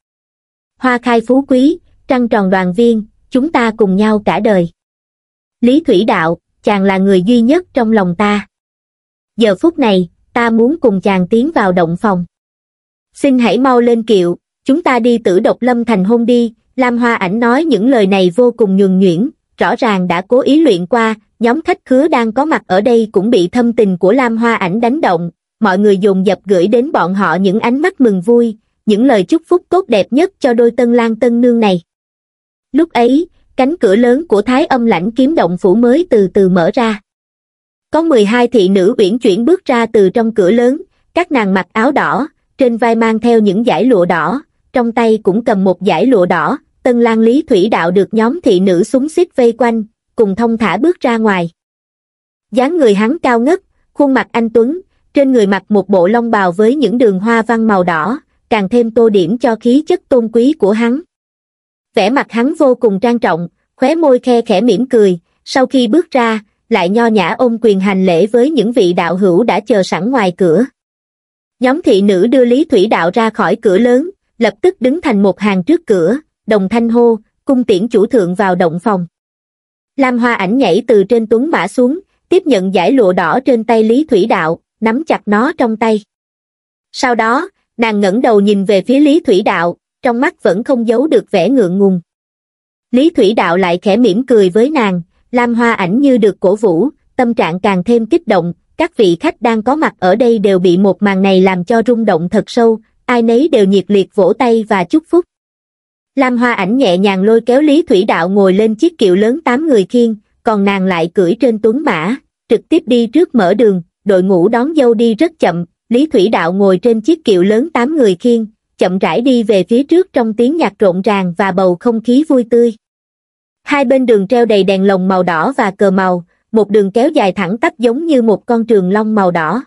Hoa khai phú quý, trăng tròn đoàn viên, chúng ta cùng nhau cả đời. Lý Thủy Đạo, chàng là người duy nhất trong lòng ta. Giờ phút này, ta muốn cùng chàng tiến vào động phòng. Xin hãy mau lên kiệu, chúng ta đi Tử Độc Lâm thành hôn đi. Lam Hoa Ảnh nói những lời này vô cùng nhuần nhuyễn, rõ ràng đã cố ý luyện qua. Nhóm khách khứa đang có mặt ở đây cũng bị thâm tình của Lam Hoa Ảnh đánh động, mọi người dồn dập gửi đến bọn họ những ánh mắt mừng vui, những lời chúc phúc tốt đẹp nhất cho đôi tân lang tân nương này. Lúc ấy, cánh cửa lớn của Thái Âm Lãnh Kiếm Động phủ mới từ từ mở ra. Có mười hai thị nữ uyển chuyển bước ra từ trong cửa lớn, các nàng mặc áo đỏ, trên vai mang theo những dải lụa đỏ, trong tay cũng cầm một dải lụa đỏ. Tân lang Lý Thủy Đạo được nhóm thị nữ xúm xít vây quanh, cùng thông thả bước ra ngoài. Dáng người hắn cao ngất, khuôn mặt anh tuấn, trên người mặc một bộ long bào với những đường hoa văn màu đỏ, càng thêm tô điểm cho khí chất tôn quý của hắn. Vẻ mặt hắn vô cùng trang trọng, khóe môi khe khẽ mỉm cười, sau khi bước ra, lại nho nhã ôm quyền hành lễ với những vị đạo hữu đã chờ sẵn ngoài cửa. Nhóm thị nữ đưa Lý Thủy Đạo ra khỏi cửa lớn, lập tức đứng thành một hàng trước cửa, đồng thanh hô, cung tiễn chủ thượng vào động phòng. Lam Hoa Ảnh nhảy từ trên tuấn mã xuống, tiếp nhận dải lụa đỏ trên tay Lý Thủy Đạo, nắm chặt nó trong tay. Sau đó, nàng ngẩng đầu nhìn về phía Lý Thủy Đạo, trong mắt vẫn không giấu được vẻ ngượng ngùng. Lý Thủy Đạo lại khẽ mỉm cười với nàng, Lam Hoa Ảnh như được cổ vũ, tâm trạng càng thêm kích động, các vị khách đang có mặt ở đây đều bị một màn này làm cho rung động thật sâu, ai nấy đều nhiệt liệt vỗ tay và chúc phúc. Lam Hoa Ảnh nhẹ nhàng lôi kéo Lý Thủy Đạo ngồi lên chiếc kiệu lớn tám người khiêng, còn nàng lại cưỡi trên tuấn mã, trực tiếp đi trước mở đường, đội ngũ đón dâu đi rất chậm, Lý Thủy Đạo ngồi trên chiếc kiệu lớn tám người khiêng, chậm rãi đi về phía trước trong tiếng nhạc rộn ràng và bầu không khí vui tươi. Hai bên đường treo đầy đèn lồng màu đỏ và cờ màu, một đường kéo dài thẳng tắp giống như một con trường long màu đỏ.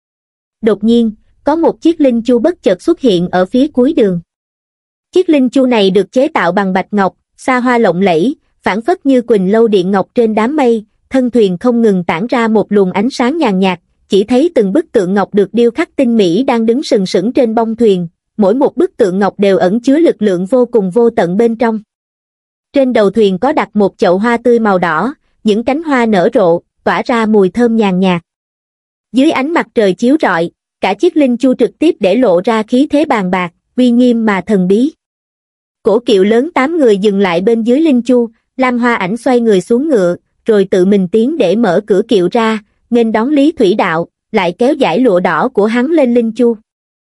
Đột nhiên, có một chiếc linh chu bất chợt xuất hiện ở phía cuối đường. Chiếc linh chu này được chế tạo bằng bạch ngọc, xa hoa lộng lẫy, phảng phất như quỳnh lâu điện ngọc trên đám mây, thân thuyền không ngừng tản ra một luồng ánh sáng nhàn nhạt, chỉ thấy từng bức tượng ngọc được điêu khắc tinh mỹ đang đứng sừng sững trên bông thuyền, mỗi một bức tượng ngọc đều ẩn chứa lực lượng vô cùng vô tận bên trong. Trên đầu thuyền có đặt một chậu hoa tươi màu đỏ, những cánh hoa nở rộ, tỏa ra mùi thơm nhàn nhạt. Dưới ánh mặt trời chiếu rọi, cả chiếc linh chu trực tiếp để lộ ra khí thế bàn bạc, uy nghiêm mà thần bí. Cổ kiệu lớn tám người dừng lại bên dưới linh chu, Lam Hoa Ảnh xoay người xuống ngựa, rồi tự mình tiến để mở cửa kiệu ra, nghênh đón Lý Thủy Đạo, lại kéo dải lụa đỏ của hắn lên linh chu.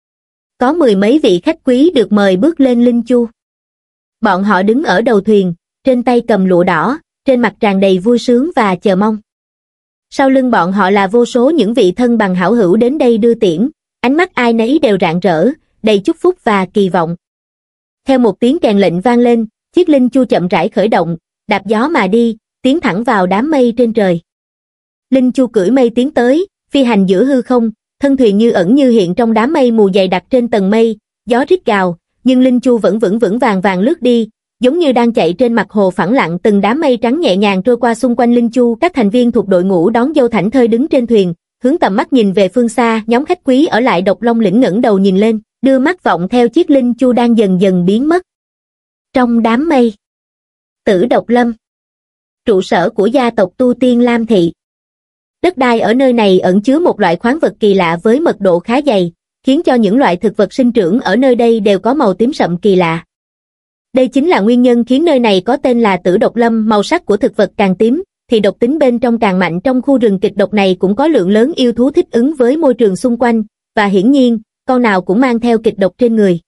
Có mười mấy vị khách quý được mời bước lên linh chu. Bọn họ đứng ở đầu thuyền, trên tay cầm lụa đỏ, trên mặt tràn đầy vui sướng và chờ mong. Sau lưng bọn họ là vô số những vị thân bằng hảo hữu đến đây đưa tiễn, ánh mắt ai nấy đều rạng rỡ, đầy chúc phúc và kỳ vọng. Theo một tiếng kèn lệnh vang lên, chiếc linh chu chậm rãi khởi động, đạp gió mà đi, tiến thẳng vào đám mây trên trời. Linh chu cưỡi mây tiến tới, phi hành giữa hư không, thân thuyền như ẩn như hiện trong đám mây mù dày đặc trên tầng mây, gió rít gào, nhưng linh chu vẫn vững vững vàng vàng lướt đi, giống như đang chạy trên mặt hồ phẳng lặng. Từng đám mây trắng nhẹ nhàng trôi qua xung quanh linh chu, các thành viên thuộc đội ngũ đón dâu thảnh thơi đứng trên thuyền, hướng tầm mắt nhìn về phương xa. Nhóm khách quý ở lại Độc Long lĩnh ngẩng đầu nhìn lên, đưa mắt vọng theo chiếc linh chu đang dần dần biến mất trong đám mây. Tử Độc Lâm, trụ sở của gia tộc Tu Tiên Lam Thị. Đất đai ở nơi này ẩn chứa một loại khoáng vật kỳ lạ với mật độ khá dày, khiến cho những loại thực vật sinh trưởng ở nơi đây đều có màu tím sậm kỳ lạ. Đây chính là nguyên nhân khiến nơi này có tên là Tử Độc Lâm. Màu sắc của thực vật càng tím, thì độc tính bên trong càng mạnh. Trong khu rừng kịch độc này cũng có lượng lớn yêu thú thích ứng với môi trường xung quanh, và hiển nhiên, con nào cũng mang theo kịch độc trên người.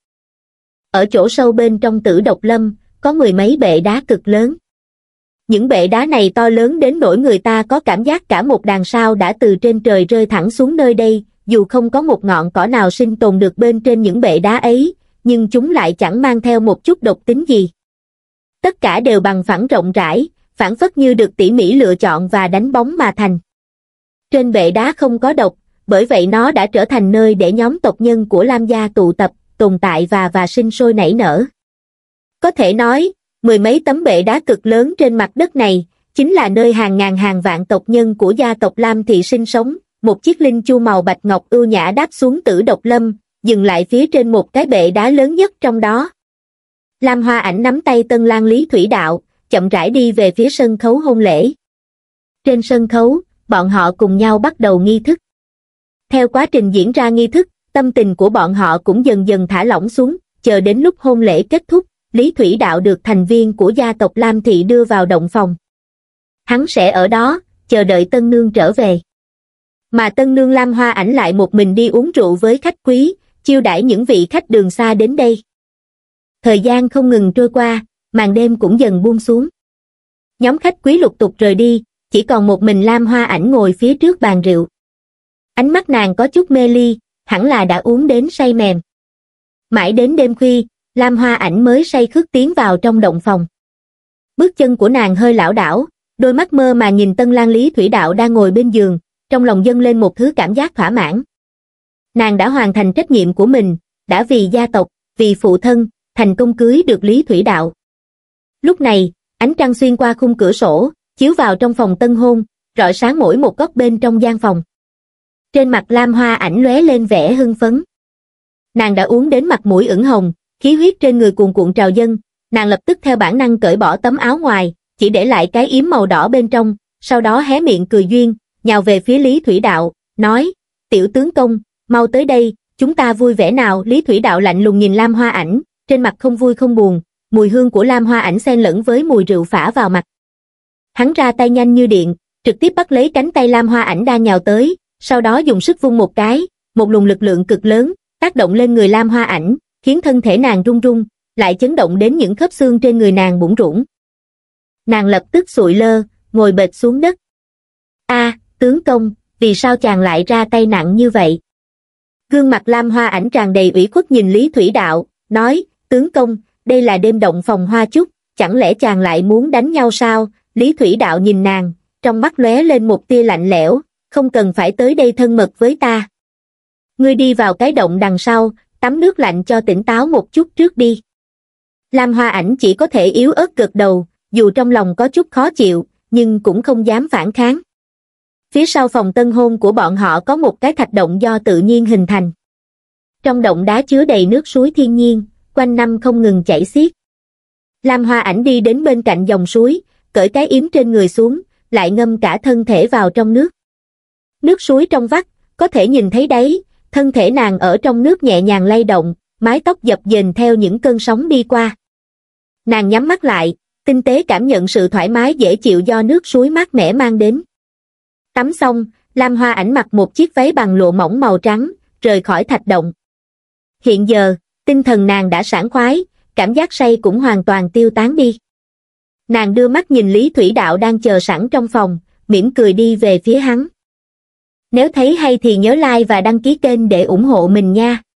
Ở chỗ sâu bên trong Tử Độc Lâm, có mười mấy bệ đá cực lớn. Những bệ đá này to lớn đến nỗi người ta có cảm giác cả một đàn sao đã từ trên trời rơi thẳng xuống nơi đây, dù không có một ngọn cỏ nào sinh tồn được bên trên những bệ đá ấy, nhưng chúng lại chẳng mang theo một chút độc tính gì. Tất cả đều bằng phẳng rộng rãi, phảng phất như được tỉ mỉ lựa chọn và đánh bóng mà thành. Trên bệ đá không có độc, bởi vậy nó đã trở thành nơi để nhóm tộc nhân của Lam gia tụ tập, tồn tại và và sinh sôi nảy nở. Có thể nói, mười mấy tấm bệ đá cực lớn trên mặt đất này, chính là nơi hàng ngàn hàng vạn tộc nhân của gia tộc Lam Thị sinh sống. Một chiếc linh chu màu bạch ngọc ưu nhã đáp xuống Tử Độc Lâm, dừng lại phía trên một cái bệ đá lớn nhất trong đó. Lam Hoa Ảnh nắm tay Tân Lang Lý Thủy Đạo, chậm rãi đi về phía sân khấu hôn lễ. Trên sân khấu, bọn họ cùng nhau bắt đầu nghi thức. Theo quá trình diễn ra nghi thức, tâm tình của bọn họ cũng dần dần thả lỏng xuống, chờ đến lúc hôn lễ kết thúc, Lý Thủy Đạo được thành viên của gia tộc Lam Thị đưa vào động phòng. Hắn sẽ ở đó, chờ đợi tân nương trở về. Mà tân nương Lam Hoa Ảnh lại một mình đi uống rượu với khách quý, chiêu đãi những vị khách đường xa đến đây. Thời gian không ngừng trôi qua, màn đêm cũng dần buông xuống. Nhóm khách quý lục tục rời đi, chỉ còn một mình Lam Hoa Ảnh ngồi phía trước bàn rượu. Ánh mắt nàng có chút mê ly, hẳn là đã uống đến say mềm. Mãi đến đêm khuya, Lam Hoa Ảnh mới say khướt tiến vào trong động phòng. Bước chân của nàng hơi lảo đảo, đôi mắt mơ mà nhìn Tân Lang Lý Thủy Đạo đang ngồi bên giường, trong lòng dâng lên một thứ cảm giác thỏa mãn. Nàng đã hoàn thành trách nhiệm của mình, đã vì gia tộc, vì phụ thân, thành công cưới được Lý Thủy Đạo. Lúc này, ánh trăng xuyên qua khung cửa sổ, chiếu vào trong phòng tân hôn, rọi sáng mỗi một góc bên trong gian phòng. Trên mặt Lam Hoa Ảnh lóe lên vẻ hưng phấn. Nàng đã uống đến mặt mũi ửng hồng, khí huyết trên người cuồn cuộn trào dâng, nàng lập tức theo bản năng cởi bỏ tấm áo ngoài, chỉ để lại cái yếm màu đỏ bên trong, sau đó hé miệng cười duyên, nhào về phía Lý Thủy Đạo, nói, tiểu tướng công, mau tới đây, chúng ta vui vẻ nào. Lý Thủy Đạo lạnh lùng nhìn Lam Hoa Ảnh, trên mặt không vui không buồn, mùi hương của Lam Hoa Ảnh xen lẫn với mùi rượu phả vào mặt. Hắn ra tay nhanh như điện, trực tiếp bắt lấy cánh tay Lam Hoa Ảnh đang nhào tới, sau đó dùng sức vung một cái, một luồng lực lượng cực lớn, tác động lên người Lam Hoa Ảnh, khiến thân thể nàng rung rung, lại chấn động đến những khớp xương trên người nàng bủn rủn. Nàng lập tức sụi lơ, ngồi bệt xuống đất. A, tướng công, vì sao chàng lại ra tay nặng như vậy? Gương mặt Lam Hoa Ảnh tràn đầy ủy khuất nhìn Lý Thủy Đạo, nói, tướng công, đây là đêm động phòng hoa chúc, chẳng lẽ chàng lại muốn đánh nhau sao? Lý Thủy Đạo nhìn nàng, trong mắt lóe lên một tia lạnh lẽo, không cần phải tới đây thân mật với ta. Ngươi đi vào cái động đằng sau, tắm nước lạnh cho tỉnh táo một chút trước đi. Lam Hoa Ảnh chỉ có thể yếu ớt gật đầu, dù trong lòng có chút khó chịu, nhưng cũng không dám phản kháng. Phía sau phòng tân hôn của bọn họ có một cái thạch động do tự nhiên hình thành. Trong động đá chứa đầy nước suối thiên nhiên, quanh năm không ngừng chảy xiết. Lam Hoa Ảnh đi đến bên cạnh dòng suối, cởi cái yếm trên người xuống, lại ngâm cả thân thể vào trong nước. Nước suối trong vắt, có thể nhìn thấy đáy, thân thể nàng ở trong nước nhẹ nhàng lay động, mái tóc dập dềnh theo những cơn sóng đi qua. Nàng nhắm mắt lại, tinh tế cảm nhận sự thoải mái dễ chịu do nước suối mát mẻ mang đến. Tắm xong, Lam Hoa Ảnh mặc một chiếc váy bằng lụa mỏng màu trắng, rời khỏi thạch động. Hiện giờ, tinh thần nàng đã sảng khoái, cảm giác say cũng hoàn toàn tiêu tán đi. Nàng đưa mắt nhìn Lý Thủy Đạo đang chờ sẵn trong phòng, mỉm cười đi về phía hắn. Nếu thấy hay thì nhớ like và đăng ký kênh để ủng hộ mình nha.